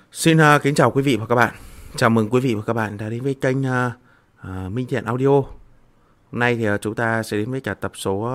Xin kính chào quý vị và các bạn. Chào mừng quý vị và các bạn đã đến với kênh Minh Thiện Audio. Hôm nay thì chúng ta sẽ đến với cả tập số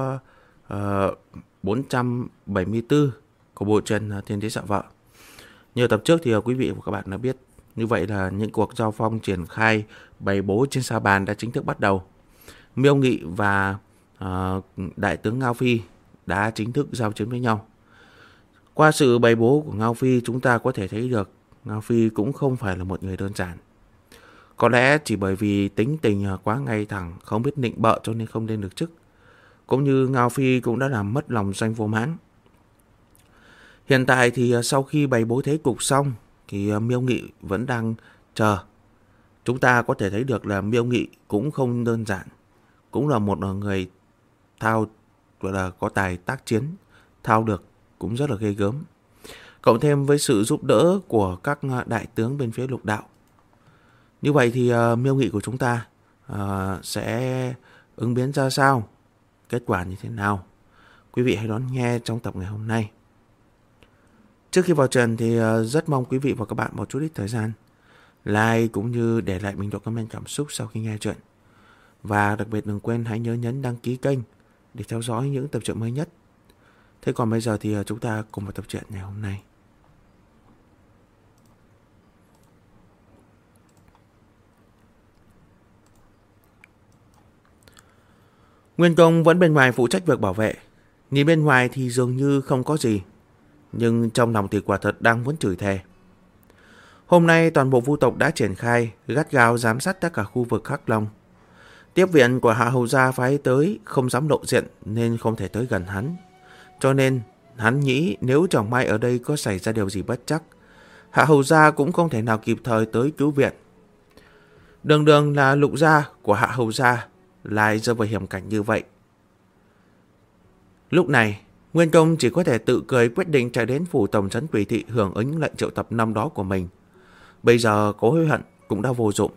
474 của bộ truyện Thiên Đế Sợ Vợ. Như tập trước thì quý vị và các bạn đã biết, như vậy là những cuộc giao phong triển khai bày bố trên sa bàn đã chính thức bắt đầu. Miêu Nghị và Đại tướng Ngao Phi đã chính thức giao chiến với nhau. Qua sự bày bố của Ngao Phi, chúng ta có thể thấy được Ngao Phi cũng không phải là một người đơn giản. Có lẽ chỉ bởi vì tính tình quá ngay thẳng, không biết nịnh bợ cho nên không lên được chức. Cũng như Ngao Phi cũng đã làm mất lòng Doanh Vô Mãn. Hiện tại thì sau khi bày bố thế cục xong thì Miêu Nghị vẫn đang chờ. Chúng ta có thể thấy được là Miêu Nghị cũng không đơn giản, cũng là một người thao, gọi là có tài tác chiến, thao được cũng rất là ghê gớm. Cộng thêm với sự giúp đỡ của các đại tướng bên phía lục đạo. Như vậy thì Miêu Nghị của chúng ta sẽ ứng biến ra sao? Kết quả như thế nào? Quý vị hãy đón nghe trong tập ngày hôm nay. Trước khi vào truyện thì rất mong quý vị và các bạn một chút ít thời gian like cũng như để lại bình luận comment cảm xúc sau khi nghe truyện. Và đặc biệt đừng quên hãy nhớ nhấn đăng ký kênh để theo dõi những tập truyện mới nhất. Thế còn bây giờ thì chúng ta cùng vào tập truyện ngày hôm nay. Nguyên Công vẫn bên ngoài phụ trách việc bảo vệ. Nhìn bên ngoài thì dường như không có gì, nhưng trong lòng thì quả thật đang muốn chửi thề. Hôm nay toàn bộ vu tộc đã triển khai gắt gao giám sát tất cả khu vực Hắc Long. Tiếp viện của Hạ Hầu Gia phái tới không dám lộ diện nên không thể tới gần hắn. Cho nên hắn nghĩ nếu chẳng may ở đây có xảy ra điều gì bất trắc, Hạ Hầu Gia cũng không thể nào kịp thời tới cứu viện. Đường đường là lục gia của Hạ Hầu Gia lại rơi vào hiểm cảnh như vậy. Lúc này, Nguyên Công chỉ có thể tự cười quyết định chạy đến phủ tổng trấn Quỷ Thị hưởng ứng lệnh triệu tập năm đó của mình. Bây giờ cố hối hận cũng đã vô dụng.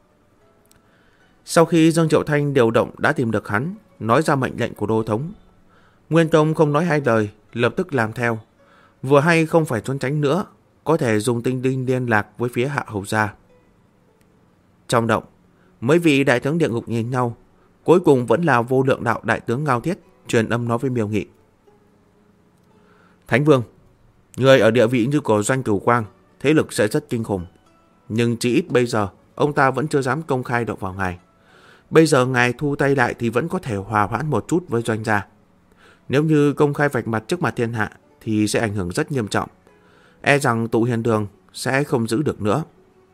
Sau khi Dương Triệu Thanh điều động đã tìm được hắn, nói ra mệnh lệnh của đô thống, Nguyên Công không nói hai lời, lập tức làm theo. Vừa hay không phải trốn tránh nữa, có thể dùng tinh linh liên lạc với phía Hạ Hầu Gia. Trong động, mấy vị đại tướng địa ngục nhìn nhau, cuối cùng vẫn là Vô Lượng Đạo đại tướng Ngao Thiết truyền âm nói với Miêu Nghị. Thánh Vương, người ở địa vị như của Doanh Cửu Quang, thế lực sẽ rất kinh khủng. Nhưng chỉ ít bây giờ, ông ta vẫn chưa dám công khai động vào ngài. Bây giờ ngài thu tay lại thì vẫn có thể hòa hoãn một chút với Doanh gia. Nếu như công khai vạch mặt trước mặt thiên hạ thì sẽ ảnh hưởng rất nghiêm trọng. E rằng tụ hiền đường sẽ không giữ được nữa.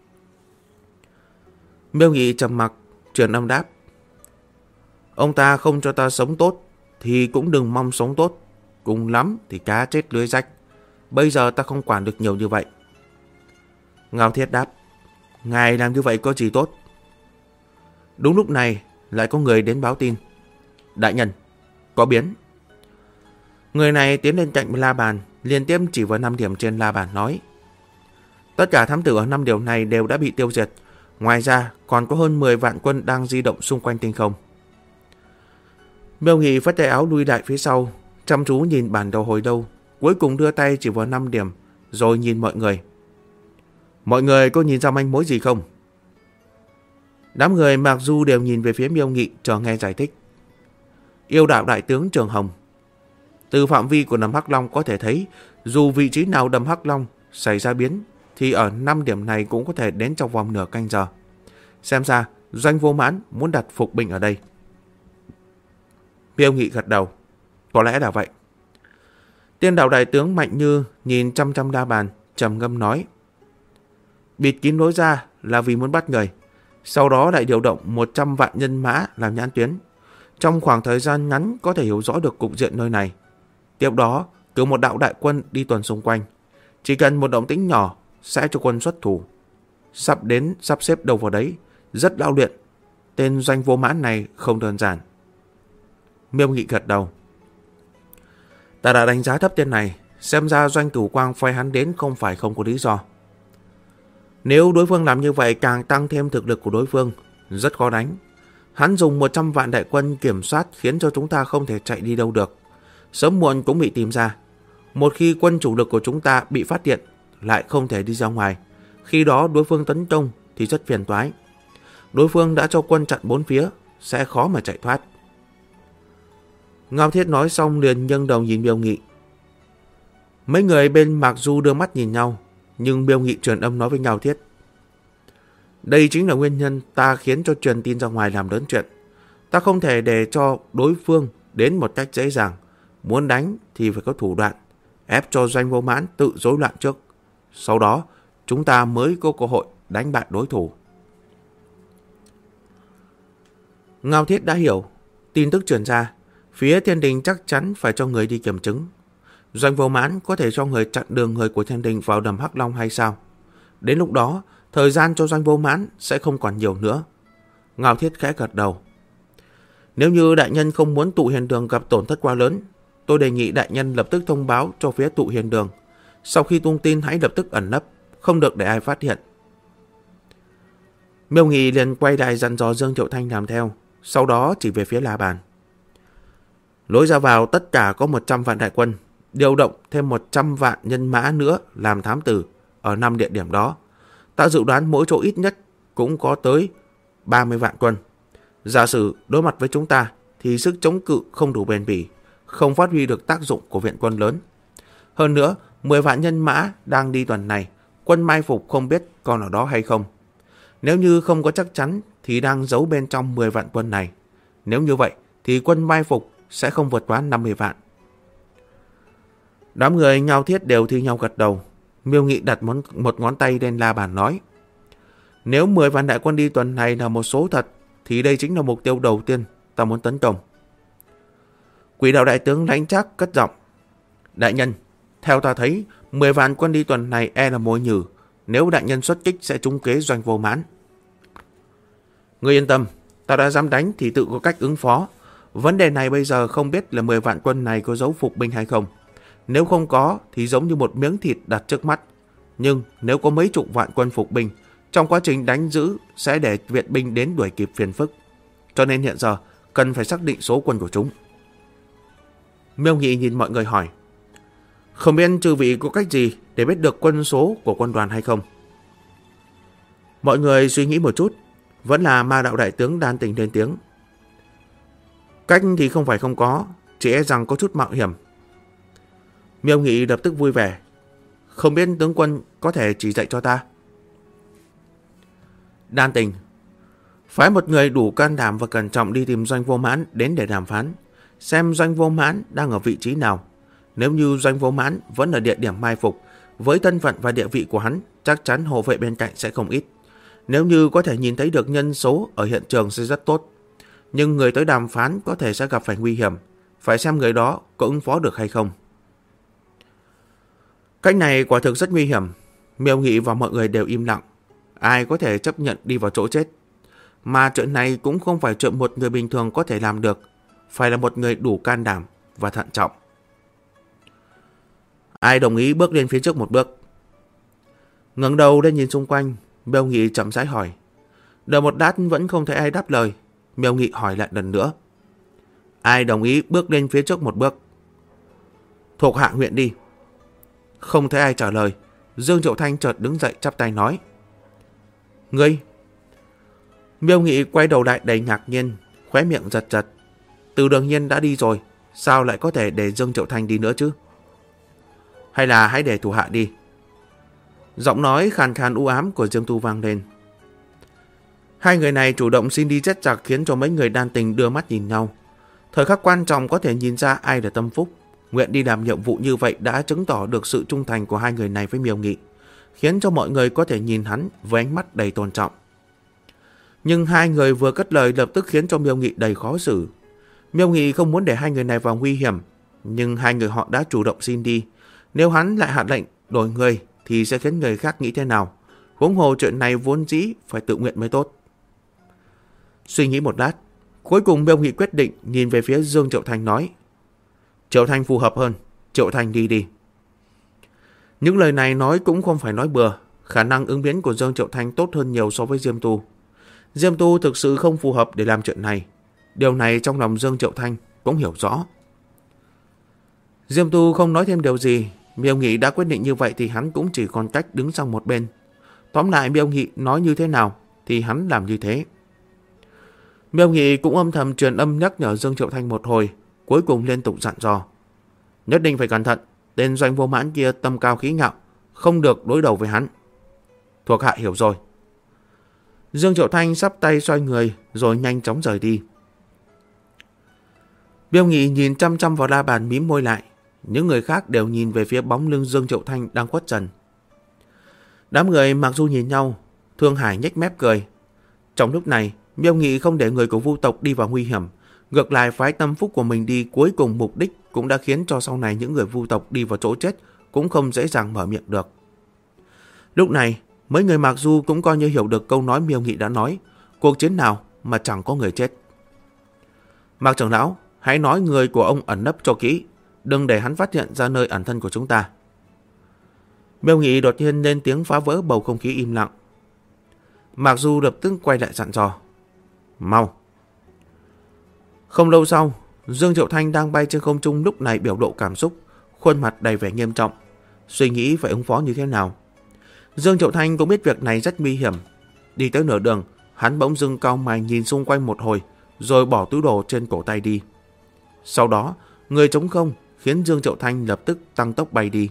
Miêu Nghị trầm mặc, truyền âm đáp. Ông ta không cho ta sống tốt thì cũng đừng mong sống tốt. Cùng lắm thì cá chết lưới rách. Bây giờ ta không quản được nhiều như vậy. Ngao Thiết đáp. Ngài làm như vậy có gì tốt? Đúng lúc này lại có người đến báo tin. Đại nhân, có biến. Người này tiến lên cạnh la bàn, liên tiếp chỉ vào 5 điểm trên la bàn nói. Tất cả thám tử ở 5 điều này đều đã bị tiêu diệt. Ngoài ra còn có hơn 10 vạn quân đang di động xung quanh tinh không. Miêu Nghị phất tay áo lui lại phía sau, chăm chú nhìn bản đồ hồi lâu, cuối cùng đưa tay chỉ vào 5 điểm, rồi nhìn mọi người. Mọi người có nhìn ra manh mối gì không? Đám người mặc dù đều nhìn về phía Miêu Nghị chờ nghe giải thích. Yêu đạo đại tướng Trường Hồng. Từ phạm vi của đầm Hắc Long có thể thấy, dù vị trí nào đầm Hắc Long xảy ra biến, thì ở 5 điểm này cũng có thể đến trong vòng nửa canh giờ. Xem ra, Doanh Vô Mãn muốn đặt phục binh ở đây. Miêu Nghị gật đầu. Có lẽ là vậy. Tiên đạo đại tướng Mạnh Như nhìn chăm chăm la bàn, trầm ngâm nói. Bịt kín lối ra là vì muốn bắt người. Sau đó lại điều động 100 vạn nhân mã làm nhãn tuyến. Trong khoảng thời gian ngắn có thể hiểu rõ được cục diện nơi này. Tiếp đó, cử một đạo đại quân đi tuần xung quanh. Chỉ cần một động tĩnh nhỏ sẽ cho quân xuất thủ. Sắp xếp đâu vào đấy, rất lão luyện. Tên Doanh Vô Mãn này không đơn giản. Miêu Nghị gật đầu. Ta đã đánh giá thấp tên này, xem ra Doanh Cửu Quang phái hắn đến không phải không có lý do. Nếu đối phương làm như vậy càng tăng thêm thực lực của đối phương, rất khó đánh. Hắn dùng 100 vạn đại quân kiểm soát khiến cho chúng ta không thể chạy đi đâu được. Sớm muộn cũng bị tìm ra. Một khi quân chủ lực của chúng ta bị phát hiện, lại không thể đi ra ngoài, Khi đó đối phương tấn công thì rất phiền toái. Đối phương đã cho quân chặn bốn phía, sẽ khó mà chạy thoát. Ngao Thiết nói xong liền nghiêng đầu nhìn Miêu Nghị. Mấy người bên Mạc Du đưa mắt nhìn nhau, nhưng Miêu Nghị truyền âm nói với Ngao Thiết. Đây chính là nguyên nhân ta khiến cho truyền tin ra ngoài làm lớn chuyện. Ta không thể để cho đối phương đến một cách dễ dàng. Muốn đánh thì phải có thủ đoạn, ép cho Doanh Vô Mãn tự rối loạn trước. Sau đó chúng ta mới có cơ hội đánh bại đối thủ. Ngao Thiết đã hiểu. Tin tức truyền ra, phía Thiên Đình chắc chắn phải cho người đi kiểm chứng. Doanh Vô Mãn có thể cho người chặn đường người của Thiên Đình vào đầm Hắc Long hay sao? Đến lúc đó, thời gian cho Doanh Vô Mãn sẽ không còn nhiều nữa. Ngao Thiết khẽ gật đầu. Nếu như đại nhân không muốn Tụ Hiền Đường gặp tổn thất quá lớn, tôi đề nghị đại nhân lập tức thông báo cho phía Tụ Hiền Đường. Sau khi tung tin hãy lập tức ẩn nấp, không được để ai phát hiện. Miêu Nghị liền quay lại dặn dò Dương Triệu Thanh làm theo, sau đó chỉ về phía La Bàn. Lối ra vào tất cả có 100 vạn đại quân, điều động thêm 100 vạn nhân mã nữa làm thám tử ở 5 địa điểm đó. Ta dự đoán mỗi chỗ ít nhất cũng có tới 30 vạn quân. Giả sử đối mặt với chúng ta thì sức chống cự không đủ bền bỉ, không phát huy được tác dụng của viện quân lớn. Hơn nữa, 10 vạn nhân mã đang đi tuần này, quân mai phục không biết còn ở đó hay không. Nếu như không có chắc chắn thì đang giấu bên trong 10 vạn quân này. Nếu như vậy thì quân mai phục sẽ không vượt quá 50 vạn. Đám người Ngao Thiết đều thi nhau gật đầu. Miêu Nghị đặt một ngón tay lên la bàn nói. Nếu 10 vạn đại quân đi tuần này là một số thật, thì đây chính là mục tiêu đầu tiên ta muốn tấn công. Quỷ đạo đại tướng Lãnh Trác cất giọng. Đại nhân, theo ta thấy 10 vạn quân đi tuần này e là mồi nhử. Nếu đại nhân xuất kích sẽ trúng kế Doanh Vô Mãn. Ngươi yên tâm, ta đã dám đánh thì tự có cách ứng phó. Vấn đề này bây giờ không biết là 10 vạn quân này có dấu phục binh hay không. Nếu không có thì giống như một miếng thịt đặt trước mắt. Nhưng nếu có mấy chục vạn quân phục binh, trong quá trình đánh giữ sẽ để viện binh đến đuổi kịp phiền phức. Cho nên hiện giờ cần phải xác định số quân của chúng. Miêu Nghị nhìn mọi người hỏi. Không biết chư vị có cách gì để biết được quân số của quân đoàn hay không? Mọi người suy nghĩ một chút. Vẫn là Ma Đạo đại tướng Đan Tình lên tiếng. Cách thì không phải không có, chỉ e rằng có chút mạo hiểm. Miêu Nghị lập tức vui vẻ. Không biết tướng quân có thể chỉ dạy cho ta. Đan Tình. Phái một người đủ can đảm và cẩn trọng đi tìm Doanh Vô Mãn đến để đàm phán. Xem Doanh Vô Mãn đang ở vị trí nào. Nếu như Doanh Vô Mãn vẫn ở địa điểm mai phục, với thân phận và địa vị của hắn, chắc chắn hộ vệ bên cạnh sẽ không ít. Nếu như có thể nhìn thấy được nhân số ở hiện trường sẽ rất tốt. Nhưng người tới đàm phán có thể sẽ gặp phải nguy hiểm. Phải xem người đó có ứng phó được hay không. Cách này quả thực rất nguy hiểm. Miêu Nghị và mọi người đều im lặng. Ai có thể chấp nhận đi vào chỗ chết. Mà chuyện này cũng không phải chuyện một người bình thường có thể làm được. Phải là một người đủ can đảm và thận trọng. Ai đồng ý bước lên phía trước một bước? Ngẩng đầu lên nhìn xung quanh, Miêu Nghị chậm rãi hỏi. Đợi một lát vẫn không thấy ai đáp lời. Miêu Nghị hỏi lại lần nữa. Ai đồng ý bước lên phía trước một bước? Thuộc hạ huyện đi. Không thấy ai trả lời. Dương Triệu Thanh chợt đứng dậy chắp tay nói. Ngươi? Miêu Nghị quay đầu lại đầy ngạc nhiên, khóe miệng giật giật. Từ Đường Nhiên đã đi rồi, sao lại có thể để Dương Triệu Thanh đi nữa chứ? Hay là hãy để thủ hạ đi? Giọng nói khàn khàn u ám của Dương Tu vang lên. Hai người này chủ động xin đi chết giặc khiến cho mấy người Đan Tình đưa mắt nhìn nhau. Thời khắc quan trọng có thể nhìn ra ai là tâm phúc. Nguyện đi làm nhiệm vụ như vậy đã chứng tỏ được sự trung thành của hai người này với Miêu Nghị, khiến cho mọi người có thể nhìn hắn với ánh mắt đầy tôn trọng. Nhưng hai người vừa cất lời lập tức khiến cho Miêu Nghị đầy khó xử. Miêu Nghị không muốn để hai người này vào nguy hiểm, nhưng hai người họ đã chủ động xin đi. Nếu hắn lại hạ lệnh đổi người thì sẽ khiến người khác nghĩ thế nào? Huống hồ chuyện này vốn dĩ phải tự nguyện mới tốt. Suy nghĩ một lát, cuối cùng Miêu Nghị quyết định nhìn về phía Dương Triệu Thanh nói. Triệu Thanh phù hợp hơn, Triệu Thanh đi đi. Những lời này nói cũng không phải nói bừa. Khả năng ứng biến của Dương Triệu Thanh tốt hơn nhiều so với Diêm Tu. Diêm Tu thực sự không phù hợp để làm chuyện này. Điều này trong lòng Dương Triệu Thanh cũng hiểu rõ. Diêm Tu không nói thêm điều gì. Miêu Nghị đã quyết định như vậy thì hắn cũng chỉ còn cách đứng sang một bên. Tóm lại Miêu Nghị nói như thế nào thì hắn làm như thế. Miêu Nghị cũng âm thầm truyền âm nhắc nhở Dương Triệu Thanh một hồi, cuối cùng liên tục dặn dò. Nhất định phải cẩn thận, tên Doanh Vô Mãn kia tâm cao khí ngạo, không được đối đầu với hắn. Thuộc hạ hiểu rồi. Dương Triệu Thanh sắp tay xoay người rồi nhanh chóng rời đi. Miêu Nghị nhìn chăm chăm vào la bàn mím môi lại. Những người khác đều nhìn về phía bóng lưng Dương Triệu Thanh đang khuất dần. Đám người mặc dù nhìn nhau, Thương Hải nhếch mép cười. Trong lúc này, Miêu Nghị không để người của Vu tộc đi vào nguy hiểm, ngược lại phái tâm phúc của mình đi, cuối cùng mục đích cũng đã khiến cho sau này những người Vu tộc đi vào chỗ chết cũng không dễ dàng mở miệng được. Lúc này, mấy người Mạc Du cũng coi như hiểu được câu nói Miêu Nghị đã nói, cuộc chiến nào mà chẳng có người chết. Mạc trưởng lão, hãy nói người của ông ẩn nấp cho kỹ, đừng để hắn phát hiện ra nơi ẩn thân của chúng ta. Miêu Nghị đột nhiên lên tiếng phá vỡ bầu không khí im lặng. Mạc Du lập tức quay lại dặn dò. Mau. Không lâu sau, Dương Triệu Thanh đang bay trên không trung lúc này biểu lộ cảm xúc, khuôn mặt đầy vẻ nghiêm trọng, suy nghĩ phải ứng phó như thế nào. Dương Triệu Thanh cũng biết việc này rất nguy hiểm. Đi tới nửa đường, hắn bỗng dưng cau mày nhìn xung quanh một hồi, rồi bỏ túi đồ trên cổ tay đi. Sau đó, người trống không khiến Dương Triệu Thanh lập tức tăng tốc bay đi.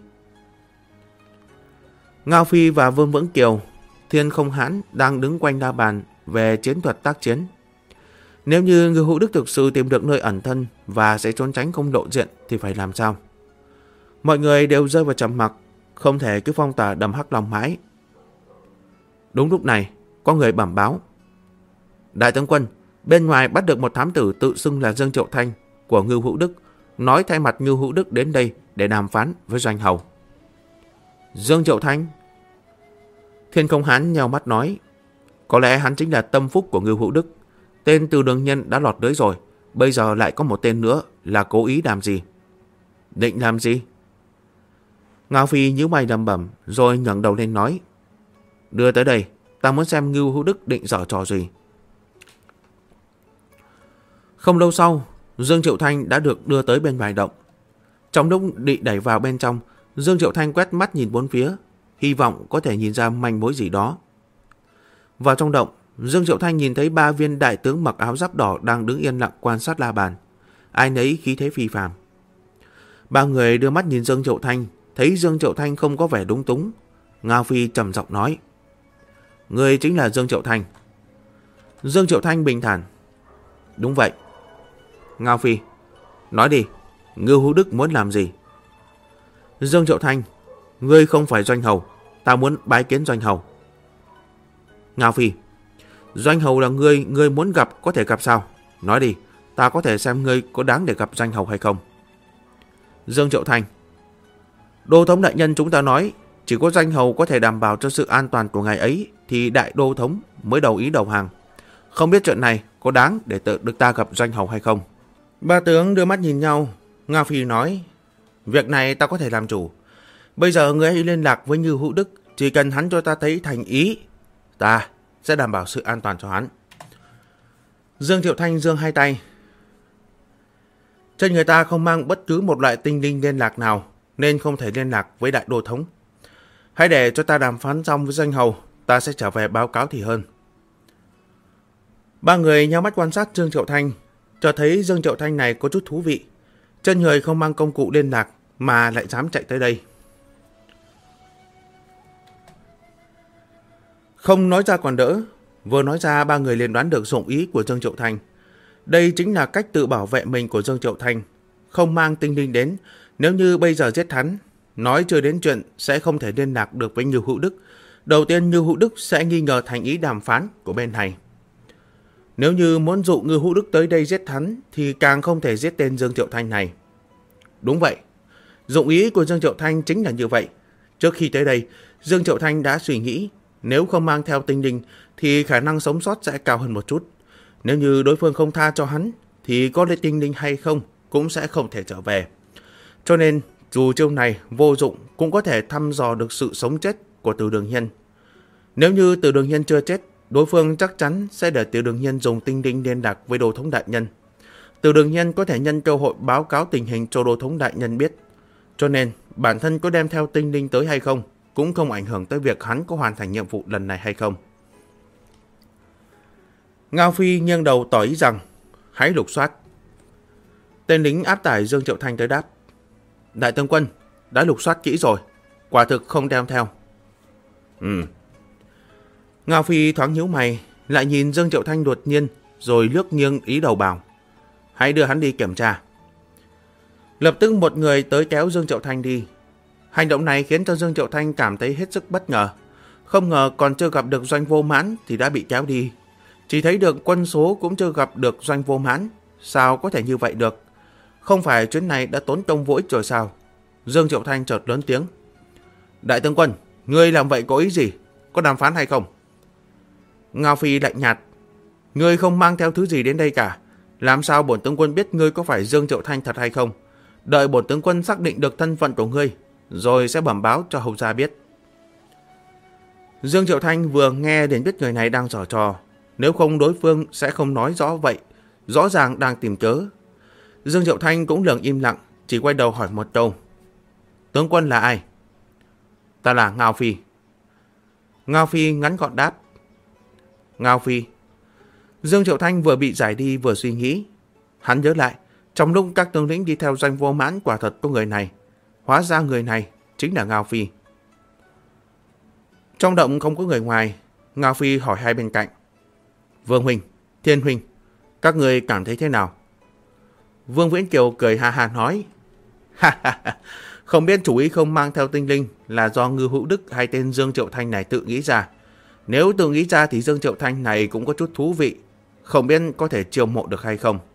Ngao Phi và Vương Vững Kiều, Thiên Không Hãn đang đứng quanh la bàn về chiến thuật tác chiến. Nếu như Ngưu Hữu Đức thực sự tìm được nơi ẩn thân và sẽ trốn tránh không lộ diện thì phải làm sao? Mọi người đều rơi vào trầm mặc, không thể cứ phong tỏa đầm Hắc Long mãi. Đúng lúc này, có người bẩm báo. Đại tướng quân, bên ngoài bắt được một thám tử tự xưng là Dương Triệu Thanh của Ngưu Hữu Đức, nói thay mặt Ngưu Hữu Đức đến đây để đàm phán với Doanh Hầu. Dương Triệu Thanh? Thiên Không Hán nheo mắt nói, có lẽ hắn chính là tâm phúc của Ngưu Hữu Đức. Tên Từ Đường Nhân đã lọt lưới rồi, bây giờ lại có một tên nữa, là cố ý làm gì? Định làm gì? Ngao Phi nhíu mày lẩm bẩm rồi ngẩng đầu lên nói, đưa tới đây, ta muốn xem Ngưu Hữu Đức định giở trò gì. Không lâu sau, Dương Triệu Thanh đã được đưa tới bên ngoài động. Trong lúc định đẩy vào bên trong, Dương Triệu Thanh quét mắt nhìn bốn phía, hy vọng có thể nhìn ra manh mối gì đó. Vào trong động, Dương Triệu Thanh nhìn thấy 3 viên đại tướng mặc áo giáp đỏ đang đứng yên lặng quan sát la bàn. Ai nấy khí thế phi phàm. 3 người đưa mắt nhìn Dương Triệu Thanh, thấy Dương Triệu Thanh không có vẻ đúng túng. Ngao Phi trầm giọng nói, người chính là Dương Triệu Thanh. Dương Triệu Thanh bình thản, đúng vậy. Ngao Phi, nói đi, Ngưu Hữu Đức muốn làm gì? Dương Triệu Thanh, ngươi không phải Doanh Hầu, ta muốn bái kiến Doanh Hầu. Ngao Phi, Doanh Hầu là ngươi muốn gặp có thể gặp sao? Nói đi, ta có thể xem ngươi có đáng để gặp Doanh Hầu hay không. Dương Triệu Thanh, Đô thống đại nhân chúng ta nói, chỉ có Doanh Hầu có thể đảm bảo cho sự an toàn của ngài ấy, thì đại đô thống mới đồng ý đầu hàng. Không biết chuyện này có đáng để được ta gặp Doanh Hầu hay không? 3 tướng đưa mắt nhìn nhau. Ngao Phi nói, việc này ta có thể làm chủ. Bây giờ ngươi hãy liên lạc với Ngưu Hữu Đức, chỉ cần hắn cho ta thấy thành ý, ta sẽ đảm bảo sự an toàn cho hắn. Dương Triệu Thanh giương hai tay. Trên người ta không mang bất cứ một loại tinh linh liên lạc nào, nên không thể liên lạc với đại đô thống. Hãy để cho ta đàm phán xong với Doanh Hầu, ta sẽ trở về báo cáo thì hơn. 3 người nhắm mắt quan sát Dương Triệu Thanh, cho thấy Dương Triệu Thanh này có chút thú vị. Trên người không mang công cụ liên lạc mà lại dám chạy tới đây. Không nói ra còn đỡ, vừa nói ra 3 người liền đoán được dụng ý của Dương Triệu Thanh. Đây chính là cách tự bảo vệ mình của Dương Triệu Thanh, không mang tinh linh đến. Nếu như bây giờ giết hắn, nói chưa đến chuyện sẽ không thể liên lạc được với Ngưu Hữu Đức. Đầu tiên Ngưu Hữu Đức sẽ nghi ngờ thành ý đàm phán của bên này. Nếu như muốn dụ Ngưu Hữu Đức tới đây giết hắn thì càng không thể giết tên Dương Triệu Thanh này. Đúng vậy, dụng ý của Dương Triệu Thanh chính là như vậy. Trước khi tới đây, Dương Triệu Thanh đã suy nghĩ, nếu không mang theo tinh linh thì khả năng sống sót sẽ cao hơn một chút. Nếu như đối phương không tha cho hắn thì có lấy tinh linh hay không cũng sẽ không thể trở về. Cho nên dù chiêu này vô dụng cũng có thể thăm dò được sự sống chết của Từ Đường Nhân. Nếu như Từ Đường Nhân chưa chết, đối phương chắc chắn sẽ để Từ Đường Nhân dùng tinh linh liên lạc với Đô thống đại nhân. Từ Đường Nhân có thể nhân cơ hội báo cáo tình hình cho Đô thống đại nhân biết. Cho nên bản thân có đem theo tinh linh tới hay không cũng không ảnh hưởng tới việc hắn có hoàn thành nhiệm vụ lần này hay không. Ngao Phi nghiêng đầu tỏ ý rằng hãy lục soát. Tên lính áp tải Dương Triệu Thanh tới đáp: Đại tướng quân, đã lục soát kỹ rồi, quả thực không đem theo. Ngao Phi thoáng nhíu mày, lại nhìn Dương Triệu Thanh đột nhiên, rồi liếc nghiêng ý đầu bảo: hãy đưa hắn đi kiểm tra. Lập tức một người tới kéo Dương Triệu Thanh đi. Hành động này khiến cho Dương Triệu Thanh cảm thấy hết sức bất ngờ. Không ngờ còn chưa gặp được Doanh Vô Mãn thì đã bị kéo đi. Chỉ thấy được quân số cũng chưa gặp được Doanh Vô Mãn. Sao có thể như vậy được? Không phải chuyến này đã tốn công vô ích rồi sao? Dương Triệu Thanh chợt lớn tiếng: Đại tướng quân, ngươi làm vậy có ý gì? Có đàm phán hay không? Ngao Phi lạnh nhạt: Ngươi không mang theo thứ gì đến đây cả. Làm sao bổn tướng quân biết ngươi có phải Dương Triệu Thanh thật hay không? Đợi bổn tướng quân xác định được thân phận của ngươi, rồi sẽ bẩm báo cho hầu gia biết. Dương Triệu Thanh vừa nghe đến biết người này đang giở trò. Nếu không đối phương sẽ không nói rõ vậy. Rõ ràng đang tìm cớ. Dương Triệu Thanh cũng lường im lặng, chỉ quay đầu hỏi một câu: Tướng quân là ai? Ta là Ngao Phi. Ngao Phi ngắn gọn đáp: Ngao Phi. Dương Triệu Thanh vừa bị giải đi vừa suy nghĩ. Hắn nhớ lại, trong lúc các tướng lĩnh đi theo Doanh Vô Mãn quả thật có người này. Hóa ra người này chính là Ngao Phi. Trong động không có người ngoài, Ngao Phi hỏi hai bên cạnh: Vương huynh, Thiên huynh, các người cảm thấy thế nào? Vương Viễn Kiều cười ha ha nói: Không biết chủ ý không mang theo tinh linh là do Ngưu Hữu Đức hay tên Dương Triệu Thanh này tự nghĩ ra. Nếu tự nghĩ ra thì Dương Triệu Thanh này cũng có chút thú vị. Không biết có thể chiêu mộ được hay không.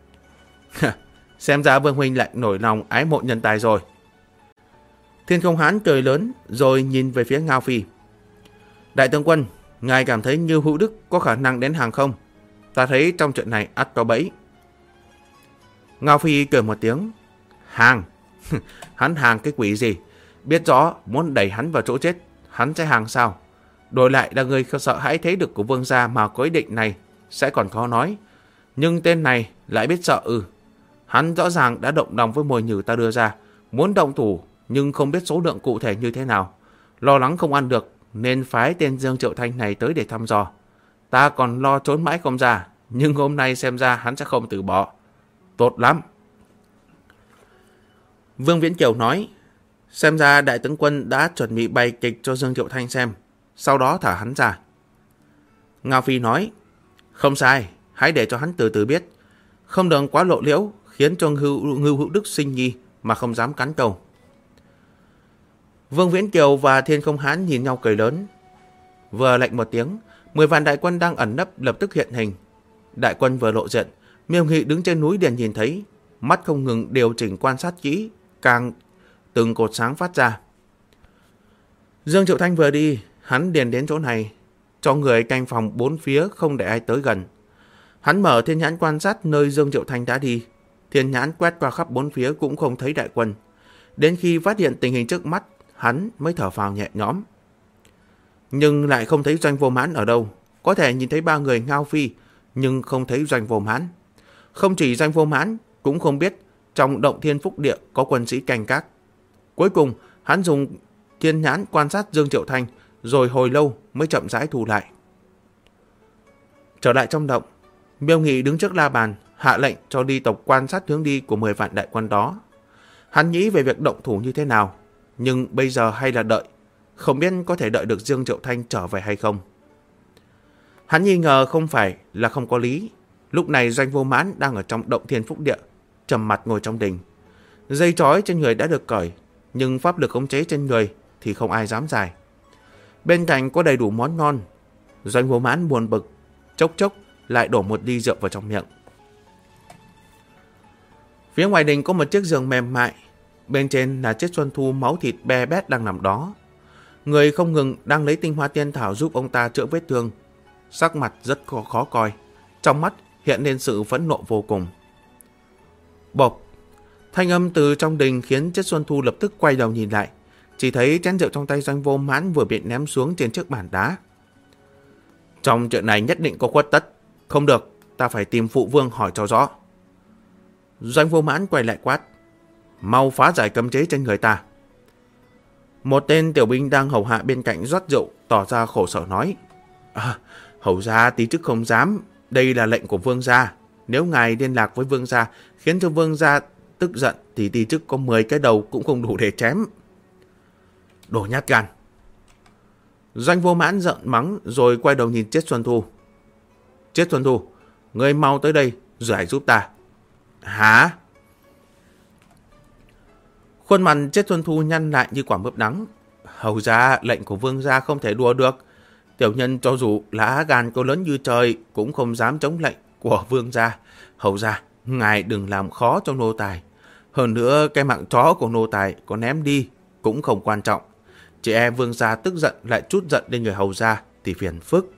Xem ra Vương huynh lại nổi lòng ái mộ nhân tài rồi. Thiên Không Hán cười lớn rồi nhìn về phía Ngao Phi: Đại tướng quân, ngài cảm thấy Ngưu Hữu Đức có khả năng đến hàng không? Ta thấy trong chuyện này ắt có bẫy. Ngao Phi cười một tiếng: Hàng? Hắn hàng cái quỷ gì? Biết rõ muốn đẩy hắn vào chỗ chết, hắn sẽ hàng sao? Đổi lại là người sợ hãi thế lực của vương gia mà có ý định này sẽ còn khó nói. Nhưng tên này lại biết sợ ư? Hắn rõ ràng đã động lòng với mồi nhử ta đưa ra, muốn động thủ nhưng không biết số lượng cụ thể như thế nào. Lo lắng không ăn được nên phái tên Dương Triệu Thanh này tới để thăm dò. Ta còn lo trốn mãi không ra, nhưng hôm nay xem ra hắn sẽ không từ bỏ. Tốt lắm. Vương Viễn Kiều nói: Xem ra đại tướng quân đã chuẩn bị bày kịch cho Dương Triệu Thanh xem, sau đó thả hắn ra. Ngao Phi nói: Không sai, hãy để cho hắn từ từ biết. Không đừng quá lộ liễu, khiến cho Ngưu Hữu Đức sinh nghi mà không dám cắn câu. Vương Viễn Kiều và Thiên Không Hán nhìn nhau cười lớn. Vừa lệnh một tiếng, 10 vạn đại quân đang ẩn nấp lập tức hiện hình. Đại quân vừa lộ diện, Miêu Nghị đứng trên núi liền nhìn thấy, mắt không ngừng điều chỉnh quan sát kỹ, càng từng cột sáng phát ra. Dương Triệu Thanh vừa đi, hắn liền đến chỗ này, cho người canh phòng bốn phía không để ai tới gần. Hắn mở thiên nhãn quan sát nơi Dương Triệu Thanh đã đi. Thiên nhãn quét qua khắp bốn phía cũng không thấy đại quân. Đến khi phát hiện tình hình trước mắt, hắn mới thở phào nhẹ nhõm. Nhưng lại không thấy Doanh Vô Mãn ở đâu. Có thể nhìn thấy 3 người Ngao Phi, nhưng không thấy Doanh Vô Mãn. Không chỉ Doanh Vô Mãn, cũng không biết trong động Thiên Phúc Địa có quân sĩ canh gác. Cuối cùng, hắn dùng thiên nhãn quan sát Dương Triệu Thanh, rồi hồi lâu mới chậm rãi thu lại. Trở lại trong động, Miêu Nghị đứng trước la bàn, hạ lệnh cho đi tộc quan sát hướng đi của 10 vạn đại quân đó. Hắn nghĩ về việc động thủ như thế nào, nhưng bây giờ hay là đợi, không biết có thể đợi được Dương Triệu Thanh trở về hay không. Hắn nghi ngờ không phải là không có lý. Lúc này Doanh Vô Mãn đang ở trong động Thiên Phúc Địa, trầm mặt ngồi trong đình. Dây trói trên người đã được cởi, nhưng pháp lực khống chế trên người thì không ai dám giải. Bên cạnh có đầy đủ món ngon. Doanh Vô Mãn buồn bực, chốc chốc lại đổ một ly rượu vào trong miệng. Phía ngoài đình có một chiếc giường mềm mại, bên trên là chiếc Xuân Thu máu thịt be bét đang nằm đó. Người không ngừng đang lấy tinh hoa tiên thảo giúp ông ta chữa vết thương. Sắc mặt rất khó coi, trong mắt hiện lên sự phẫn nộ vô cùng. Bộp! Thanh âm từ trong đình khiến chiếc Xuân Thu lập tức quay đầu nhìn lại. Chỉ thấy chén rượu trong tay Doanh Vô Mãn vừa bị ném xuống trên chiếc bàn đá. Trong chuyện này nhất định có khuất tất. Không được, ta phải tìm phụ vương hỏi cho rõ. Doanh Vô Mãn quay lại quát: Mau phá giải cấm chế trên người ta. Một tên tiểu binh đang hầu hạ bên cạnh rót rượu, tỏ ra khổ sở nói. Hầu gia tí chức không dám, đây là lệnh của vương gia. Nếu ngài liên lạc với vương gia, khiến cho vương gia tức giận, thì tí chức có 10 cái đầu cũng không đủ để chém. Đồ nhát gan. Doanh Vô Mãn giận mắng rồi quay đầu nhìn Triết Xuân Thu. Triết Xuân Thu, ngươi mau tới đây, giải giúp ta. Hả? Khuôn mặt Triết Xuân Thu nhăn lại như quả mướp đắng. Hầu gia, lệnh của vương gia không thể đùa được. Tiểu nhân cho dù lá gan có lớn như trời cũng không dám chống lệnh của vương gia. Hầu gia, ngài đừng làm khó cho nô tài. Hơn nữa, cái mạng chó của nô tài có ném đi cũng không quan trọng. Chị em vương gia tức giận lại trút giận lên người hầu gia thì phiền phức.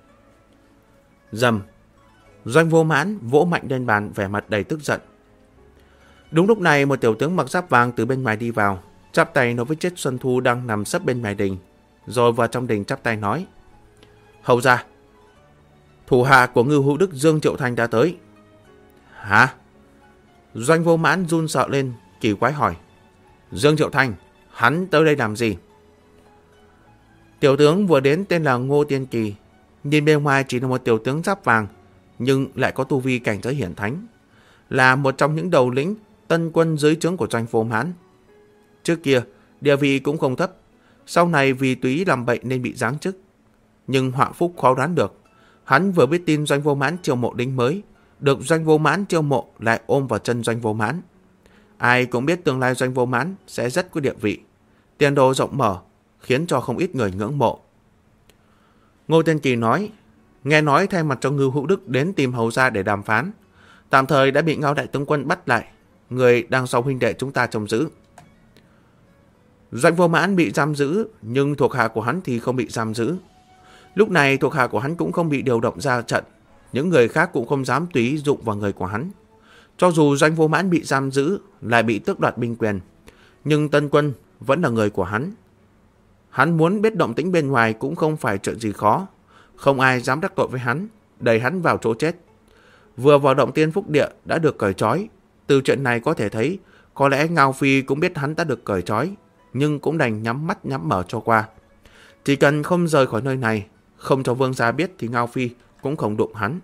Dầm. Doanh Vô Mãn vỗ mạnh lên bàn, vẻ mặt đầy tức giận. Đúng lúc này, một tiểu tướng mặc giáp vàng từ bên ngoài đi vào, chắp tay nói với Triết Xuân Thu đang nằm sấp bên ngoài đình, rồi vào trong đình chắp tay nói. Hầu gia, thủ hạ của Ngưu Hữu Đức Dương Triệu Thanh đã tới. Hả? Doanh Vô Mãn run sợ lên, kỳ quái hỏi. Dương Triệu Thanh, hắn tới đây làm gì? Tiểu tướng vừa đến tên là Ngô Tiên Kỳ, nhìn bên ngoài chỉ là một tiểu tướng giáp vàng, nhưng lại có tu vi cảnh giới hiển thánh, là một trong những đầu lĩnh tân quân dưới trướng của Doanh Vô Mãn. Trước kia, địa vị cũng không thấp, sau này vì túy làm bệnh nên bị giáng chức. Nhưng họa phúc khó đoán được, hắn vừa biết tin Doanh Vô Mãn chiêu mộ lính mới, được Doanh Vô Mãn chiêu mộ lại ôm vào chân Doanh Vô Mãn. Ai cũng biết tương lai Doanh Vô Mãn sẽ rất có địa vị, tiền đồ rộng mở, khiến cho không ít người ngưỡng mộ. Ngô Tiên Kỳ nói, nghe nói thay mặt cho Ngưu Hữu Đức đến tìm hầu gia để đàm phán, tạm thời đã bị Ngao đại tướng quân bắt lại, người đang do huynh đệ chúng ta trông giữ. Doanh Vô Mãn bị giam giữ, nhưng thuộc hạ của hắn thì không bị giam giữ. Lúc này thuộc hạ của hắn cũng không bị điều động ra trận, những người khác cũng không dám tùy dụng vào người của hắn. Cho dù Doanh Vô Mãn bị giam giữ, lại bị tước đoạt binh quyền, nhưng tân quân vẫn là người của hắn. Hắn muốn biết động tĩnh bên ngoài cũng không phải chuyện gì khó, không ai dám đắc tội với hắn, đẩy hắn vào chỗ chết. Vừa vào động Tiên Phúc Địa đã được cởi trói. Từ chuyện này có thể thấy, có lẽ Ngao Phi cũng biết hắn đã được cởi trói, nhưng cũng đành nhắm mắt nhắm mở cho qua. Chỉ cần không rời khỏi nơi này, không cho vương gia biết thì Ngao Phi cũng không đụng hắn.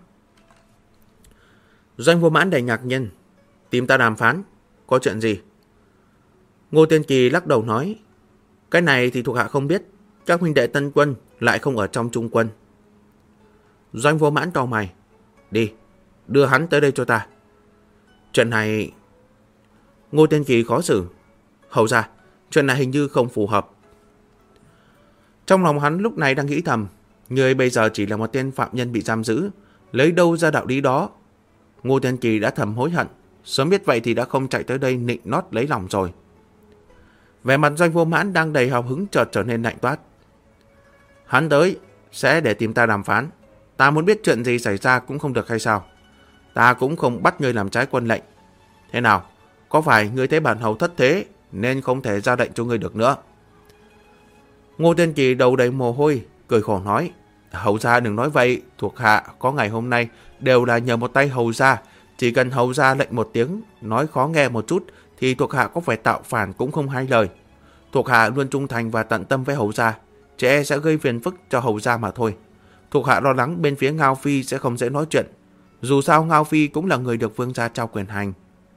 Doanh Vô Mãn đầy ngạc nhiên. Tìm ta đàm phán, có chuyện gì? Ngô Tiên Kỳ lắc đầu nói, cái này thì thuộc hạ không biết, các huynh đệ tân quân lại không ở trong trung quân. Doanh Vô Mãn cau mày. Đi, đưa hắn tới đây cho ta. Chuyện này... Ngô Tiên Kỳ khó xử. Hầu ra, chuyện này hình như không phù hợp. Trong lòng hắn lúc này đang nghĩ thầm, người bây giờ chỉ là một tên phạm nhân bị giam giữ, lấy đâu ra đạo lý đó. Ngô Tiên Kỳ đã thầm hối hận, sớm biết vậy thì đã không chạy tới đây nịnh nót lấy lòng rồi. Vẻ mặt Doanh Vô Mãn đang đầy hào hứng chợt trở nên lạnh toát. Hắn tới sẽ để tìm ta đàm phán. Ta muốn biết chuyện gì xảy ra cũng không được hay sao? Ta cũng không bắt ngươi làm trái quân lệnh. Thế nào? Có phải ngươi thấy bản hầu thất thế nên không thể ra lệnh cho ngươi được nữa? Ngô Tiên Kỳ đầu đầy mồ hôi, cười khổ nói. Hầu gia đừng nói vậy, thuộc hạ có ngày hôm nay đều là nhờ một tay hầu gia. Chỉ cần hầu gia lệnh một tiếng, nói khó nghe một chút, thì thuộc hạ có phải tạo phản cũng không hai lời. Thuộc hạ luôn trung thành và tận tâm với hầu gia, chỉ e sẽ gây phiền phức cho hầu gia mà thôi. Thuộc hạ lo lắng bên phía Ngao Phi sẽ không dễ nói chuyện. Dù sao Ngao Phi cũng là người được vương gia trao quyền hành.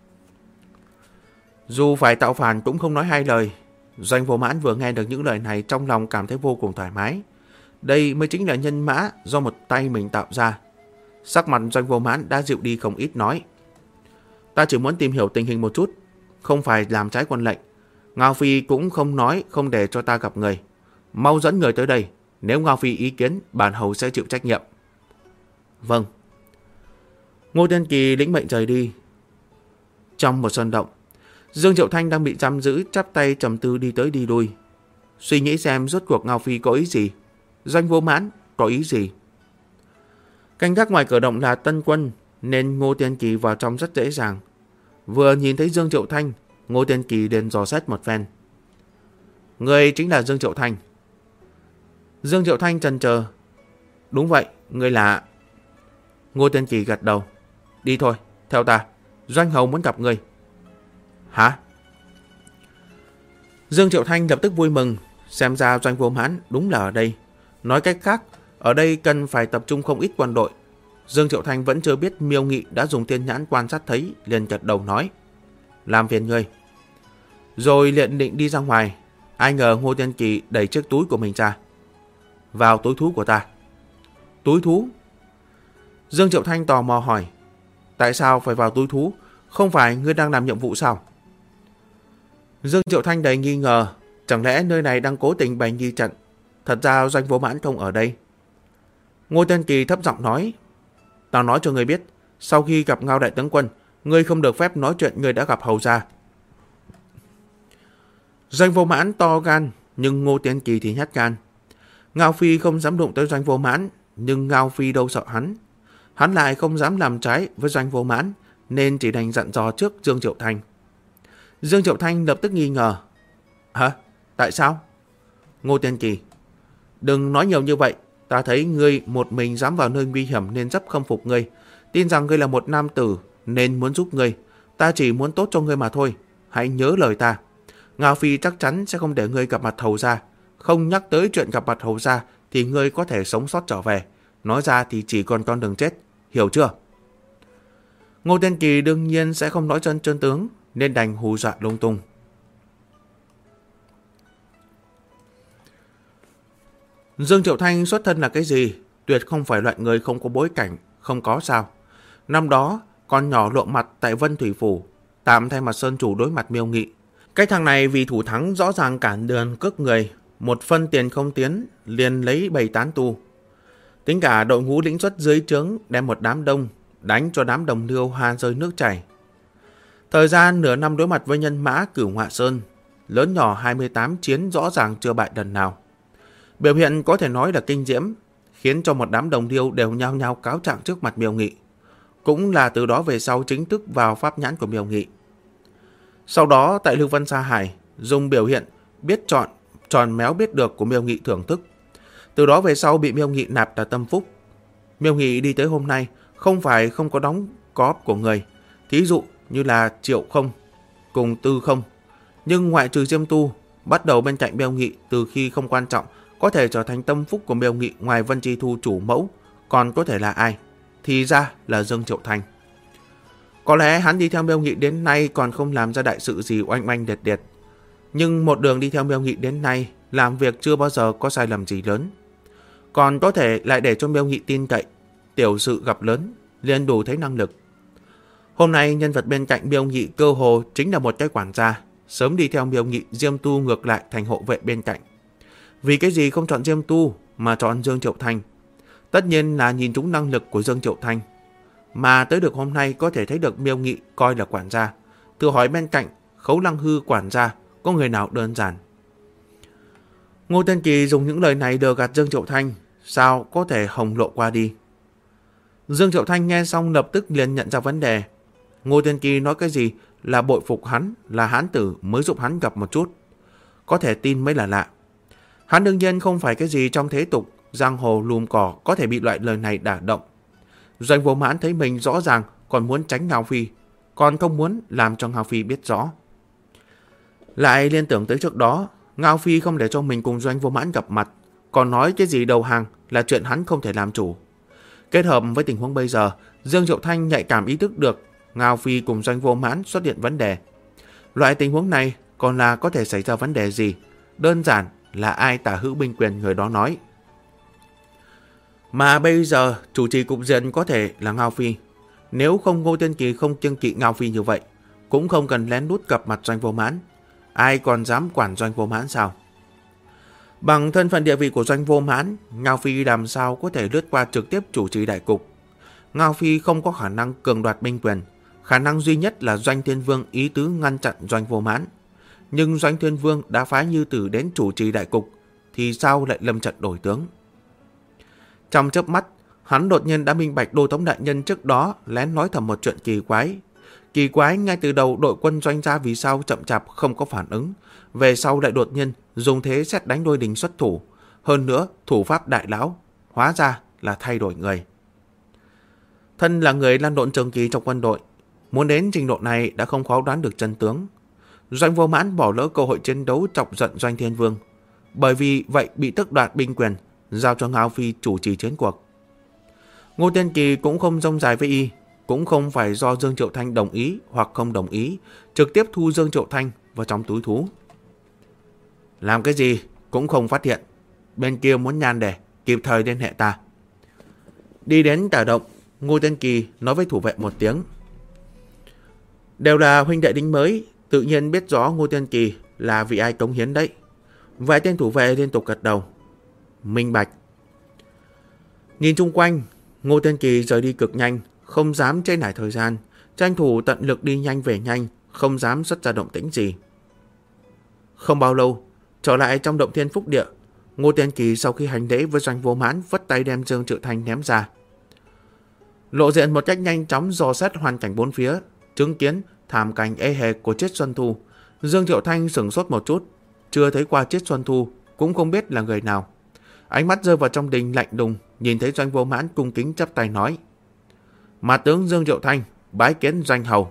Dù phải tạo phản cũng không nói hai lời. Doanh Vô Mãn vừa nghe được những lời này trong lòng cảm thấy vô cùng thoải mái. Đây mới chính là nhân mã do một tay mình tạo ra. Sắc mặt Doanh Vô Mãn đã dịu đi không ít, nói. Ta chỉ muốn tìm hiểu tình hình một chút, không phải làm trái quân lệnh. Ngao Phi cũng không nói không để cho ta gặp người. Mau dẫn người tới đây. Nếu Ngao Phi ý kiến, bản hầu sẽ chịu trách nhiệm. Vâng. Ngô Tiên Kỳ lĩnh mệnh rời đi. Trong một sân động, Dương Triệu Thanh đang bị giam giữ, chắp tay trầm tư đi tới đi lui, suy nghĩ xem rốt cuộc Ngao Phi có ý gì, Doanh Vô Mãn có ý gì. Canh gác ngoài cửa động là tân quân, nên Ngô Tiên Kỳ vào trong rất dễ dàng. Vừa nhìn thấy Dương Triệu Thanh, Ngô Tiên Kỳ liền dò xét một phen. Người chính là Dương Triệu Thanh. Dương Triệu Thanh chần chờ. Đúng vậy, người là... Ngô Tiên Kỳ gật đầu. Đi thôi, theo ta, Doanh hầu muốn gặp người. Hả? Dương Triệu Thanh lập tức vui mừng, xem ra Doanh Vô Mãn đúng là ở đây. Nói cách khác, ở đây cần phải tập trung không ít quân đội. Dương Triệu Thanh vẫn chưa biết Miêu Nghị đã dùng thiên nhãn quan sát thấy, liền gật đầu nói: làm phiền ngươi. Rồi liền định đi ra ngoài, ai ngờ Ngô Tiên Kỳ đẩy chiếc túi của mình ra. Vào túi thú của ta. Túi thú? Dương Triệu Thanh tò mò hỏi: tại sao phải vào túi thú? Không phải ngươi đang làm nhiệm vụ sao? Dương Triệu Thanh đầy nghi ngờ, chẳng lẽ nơi này đang cố tình bày nghi trận? Thật ra Doanh Vô Mãn không ở đây. Ngô Tiên Kỳ thấp giọng nói: tao nói cho ngươi biết, sau khi gặp Ngao đại tướng quân, ngươi không được phép nói chuyện ngươi đã gặp hầu gia. Doanh Vô Mãn to gan, nhưng Ngô Tiên Kỳ thì nhát gan. Ngao Phi không dám đụng tới Doanh Vô Mãn, nhưng Ngao Phi đâu sợ hắn. Hắn lại không dám làm trái với Doanh Vô Mãn, nên chỉ đành dặn dò trước Dương Triệu Thanh. Dương Triệu Thanh lập tức nghi ngờ: hả? Tại sao? Ngô Tiên Kỳ: đừng nói nhiều như vậy. Ta thấy ngươi một mình dám vào nơi nguy hiểm nên rất khâm phục ngươi. Tin rằng ngươi là một nam tử nên muốn giúp ngươi. Ta chỉ muốn tốt cho ngươi mà thôi. Hãy nhớ lời ta. Ngao Phi chắc chắn sẽ không để ngươi gặp mặt hầu gia. Không nhắc tới chuyện gặp mặt hầu gia thì ngươi có thể sống sót trở về. Nói ra thì chỉ còn con đường chết. Hiểu chưa? Ngô Tiên Kỳ đương nhiên sẽ không nói chân tướng, nên đành hù dọa lung tung. Dương Triệu Thanh xuất thân là cái gì? Tuyệt không phải loại người không có bối cảnh, không có sao. Năm đó, con nhỏ lộ mặt tại Vân Thủy Phủ, tạm thay mặt Sơn Chủ đối mặt Miêu Nghị. Cái thằng này vì thủ thắng rõ ràng cản đường cướp người, một phân tiền không tiến, liền lấy bầy tán tu. Tính cả đội ngũ lĩnh xuất dưới trướng đem một đám đông, đánh cho đám đồng liêu hoa rơi nước chảy. Thời gian nửa năm đối mặt với nhân mã Cửu Ngọa Sơn, lớn nhỏ 28 chiến rõ ràng chưa bại lần nào. Biểu hiện có thể nói là kinh diễm, khiến cho một đám đồng liêu đều nhao nhao cáo trạng trước mặt Miêu Nghị. Cũng là từ đó về sau chính thức vào pháp nhãn của Miêu Nghị. Sau đó tại Lưu Vân Sa Hải, dùng biểu hiện biết chọn, tròn méo biết được của Miêu Nghị thưởng thức. Từ đó về sau bị Miêu Nghị nạp là tâm phúc. Miêu Nghị đi tới hôm nay không phải không có đóng góp của người, thí dụ như là Triệu Không cùng Tư Không. Nhưng ngoại trừ Diêm Tu, bắt đầu bên cạnh Miêu Nghị từ khi không quan trọng, có thể trở thành tâm phúc của Miêu Nghị ngoài Vân Chi Thu chủ mẫu, còn có thể là ai? Thì ra là Dương Triệu Thanh. Có lẽ hắn đi theo Miêu Nghị đến nay còn không làm ra đại sự gì oanh oanh liệt liệt. Nhưng một đường đi theo Miêu Nghị đến nay, làm việc chưa bao giờ có sai lầm gì lớn. Còn có thể lại để cho Miêu Nghị tin cậy, tiểu sự gặp lớn, liền đủ thấy năng lực. Hôm nay nhân vật bên cạnh Miêu Nghị cơ hồ chính là một cái quản gia, sớm đi theo Miêu Nghị. Diêm Tu ngược lại thành hộ vệ bên cạnh. Vì cái gì không chọn Diêm Tu mà chọn Dương Triệu Thanh? Tất nhiên là nhìn trúng năng lực của Dương Triệu Thanh. Mà tới được hôm nay có thể thấy được Miêu Nghị coi là quản gia. Thử hỏi bên cạnh Khấu Lăng Hư quản gia có người nào đơn giản? Ngô Tiên Kỳ dùng những lời này lừa gạt Dương Triệu Thanh, sao có thể hồng lộ qua đi? Dương Triệu Thanh nghe xong lập tức liền nhận ra vấn đề. Ngô Tiên Kỳ nói cái gì là bội phục hắn, là hán tử mới giúp hắn gặp một chút. Có thể tin mới là lạ. Hắn đương nhiên không phải cái gì trong thế tục, giang hồ lùm cỏ có thể bị loại lời này đả động. Doanh Vô Mãn thấy mình rõ ràng còn muốn tránh Ngao Phi, còn không muốn làm cho Ngao Phi biết rõ. Lại liên tưởng tới trước đó, Ngao Phi không để cho mình cùng Doanh Vô Mãn gặp mặt, còn nói cái gì đầu hàng là chuyện hắn không thể làm chủ. Kết hợp với tình huống bây giờ, Dương Triệu Thanh nhạy cảm ý thức được Ngao Phi cùng Doanh Vô Mãn xuất hiện vấn đề. Loại tình huống này còn là có thể xảy ra vấn đề gì? Đơn giản là ai tả hữu binh quyền người đó nói. Mà bây giờ chủ trì cục diện có thể là Ngao Phi. Nếu không Ngô Tiên Kỳ không kiêng kỵ Ngao Phi như vậy, cũng không cần lén lút gặp mặt Doanh Vô Mãn. Ai còn dám quản Doanh Vô Mãn sao? Bằng thân phận địa vị của Doanh Vô Mãn, Ngao Phi làm sao có thể lướt qua trực tiếp chủ trì đại cục? Ngao Phi không có khả năng cường đoạt binh quyền. Khả năng duy nhất là Doanh Thiên Vương ý tứ ngăn chặn Doanh Vô Mãn. Nhưng Doanh Thiên Vương đã phái Như Tử đến chủ trì đại cục, thì sao lại lâm trận đổi tướng? Trong chớp mắt, hắn đột nhiên đã minh bạch Đô Tống đại nhân trước đó lén nói thầm một chuyện kỳ quái. Kỳ quái ngay từ đầu đội quân Doanh gia vì sao chậm chạp không có phản ứng, về sau lại đột nhiên dùng thế sét đánh đôi đình xuất thủ. Hơn nữa, thủ pháp đại lão, hóa ra là thay đổi người. Thân là người lăn lộn trường kỳ trong quân đội, muốn đến trình độ này đã không khó đoán được chân tướng. Doanh Vô Mãn bỏ lỡ cơ hội chiến đấu chọc giận Doanh Thiên Vương, bởi vì vậy bị tước đoạt binh quyền, giao cho Ngao Phi chủ trì chiến cuộc. Ngô Tiên Kỳ cũng không rông dài với y, cũng không phải do Dương Triệu Thanh đồng ý hoặc không đồng ý, trực tiếp thu Dương Triệu Thanh vào trong túi thú. Làm cái gì cũng không phát hiện, bên kia muốn nhan đề, kịp thời liên hệ ta. Đi đến tả động, Ngô Tiên Kỳ nói với thủ vệ một tiếng. Đều là huynh đệ lính mới, tự nhiên biết rõ Ngô Tiên Kỳ là vị ai cống hiến đấy. Vài tên thủ vệ liên tục gật đầu. Minh bạch. Nhìn chung quanh, Ngô Tiên Kỳ rời đi cực nhanh, không dám trễ nải thời gian, tranh thủ tận lực đi nhanh về nhanh, không dám xuất ra động tĩnh gì. Không bao lâu, trở lại trong động Thiên Phúc Địa, Ngô Tiên Kỳ sau khi hành lễ với Doanh Vô Mãn vất tay đem Dương Triệu Thanh ném ra. Lộ diện một cách nhanh chóng dò xét hoàn cảnh bốn phía, chứng kiến thảm cảnh ê hề của Triết Xuân Thu. Dương Triệu Thanh sửng sốt một chút, chưa thấy qua Triết Xuân Thu, cũng không biết là người nào. Ánh mắt rơi vào trong đình lạnh đùng, nhìn thấy Doanh Vô Mãn cung kính chắp tay nói: Mà tướng Dương Triệu Thanh bái kiến Doanh hầu.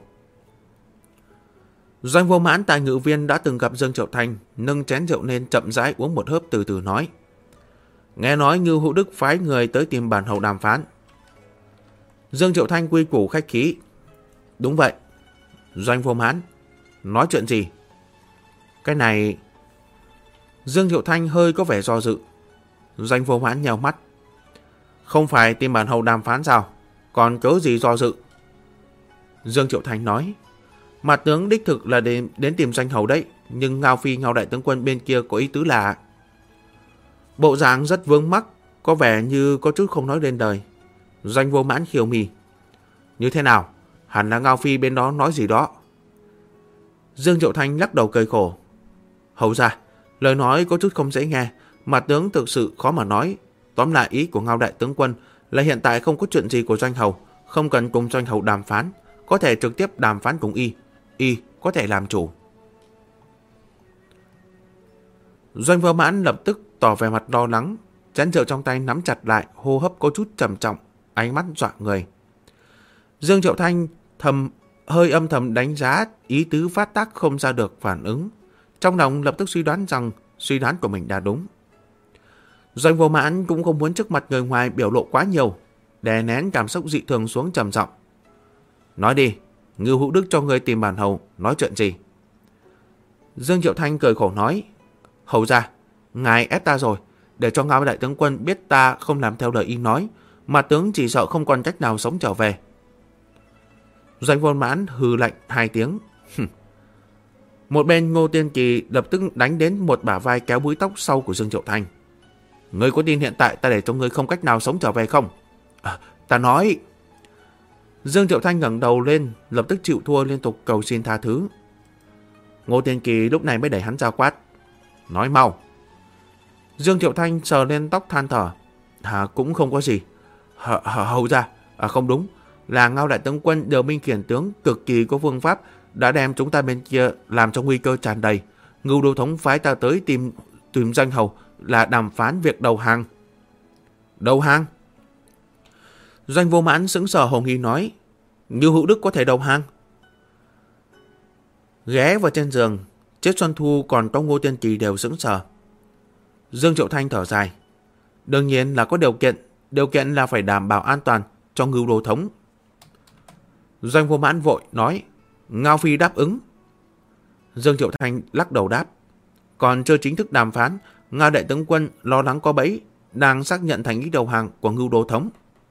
Doanh Vô Mãn tại ngự viên đã từng gặp Dương Triệu Thanh, nâng chén rượu lên chậm rãi uống một hớp, từ từ nói: Nghe nói Ngưu Hữu Đức phái người tới tìm bản hầu đàm phán. Dương Triệu Thanh quy củ khách khí: Đúng vậy. Doanh Vô Mãn: Nói chuyện gì? Cái này... Dương Triệu Thanh hơi có vẻ do dự. Doanh Vô Mãn nheo mắt: Không phải tìm bản hầu đàm phán sao? Còn cớ gì do dự? Dương Triệu Thanh nói: Mặt tướng đích thực là đến tìm Doanh hầu đấy, nhưng Ngao Phi Ngao đại tướng quân bên kia có ý tứ là... Bộ dạng rất vướng mắc, có vẻ như có chút không nói lên lời. Doanh Vô Mãn khiêu mì: Như thế nào? Hẳn là Ngao Phi bên đó nói gì đó. Dương Triệu Thanh lắc đầu cười khổ: Hầu ra, lời nói có chút không dễ nghe, mặt tướng thực sự khó mà nói. Tóm lại ý của Ngao đại tướng quân là hiện tại không có chuyện gì của Doanh hầu, không cần cùng Doanh hầu đàm phán, có thể trực tiếp đàm phán cùng y có thể làm chủ. Doanh Vô Mãn lập tức tỏ vẻ mặt lo lắng, chén rượu trong tay nắm chặt lại, hô hấp có chút trầm trọng, ánh mắt dọa người. Dương Triệu Thanh hơi âm thầm đánh giá ý tứ phát tác không ra được phản ứng, trong lòng lập tức suy đoán rằng suy đoán của mình đã đúng. Doanh Vô Mãn cũng không muốn trước mặt người ngoài biểu lộ quá nhiều, đè nén cảm xúc dị thường xuống, trầm giọng: Nói đi, Ngưu Hữu Đức cho người tìm bản hầu, nói chuyện gì? Dương Triệu Thanh cười khổ nói: Hầu ra, ngài ép ta rồi, để cho Ngao đại tướng quân biết ta không làm theo lời y nói, mà tướng chỉ sợ không còn cách nào sống trở về. Doanh Vô Mãn hừ lạnh hai tiếng. Một bên Ngô Tiên Kỳ lập tức đánh đến một bả vai, kéo búi tóc sau của Dương Triệu Thanh. Ngươi có tin hiện tại ta để cho ngươi không cách nào sống trở về không? Ta nói... Dương Triệu Thanh ngẩng đầu lên, lập tức chịu thua, liên tục cầu xin tha thứ. Ngô Tiên Kỳ lúc này mới đẩy hắn ra quát: Nói mau. Dương Triệu Thanh sờ lên tóc than thở: Cũng không có gì. Hầu ra, không đúng, là Ngao đại tướng quân điều binh khiển tướng cực kỳ có phương pháp, đã đem chúng ta bên kia làm cho nguy cơ tràn đầy. Ngưu đô thống phái ta tới tìm Doanh hầu là đàm phán việc đầu hàng. Đầu hàng? Doanh Vô Mãn sững sờ hồng hí nói: Ngưu Hữu Đức có thể đầu hàng? Ghé vào trên giường, Triết Xuân Thu còn có Ngô Tiên Kỳ đều sững sờ. Dương Triệu Thanh thở dài: Đương nhiên là có điều kiện là phải đảm bảo an toàn cho Ngưu đô thống. Doanh Vô Mãn vội nói: Ngao Phi đáp ứng. Dương Triệu Thanh lắc đầu đáp: Còn chưa chính thức đàm phán, Ngao đại tướng quân lo lắng có bẫy, đang xác nhận thành ý đầu hàng của Ngưu đô thống.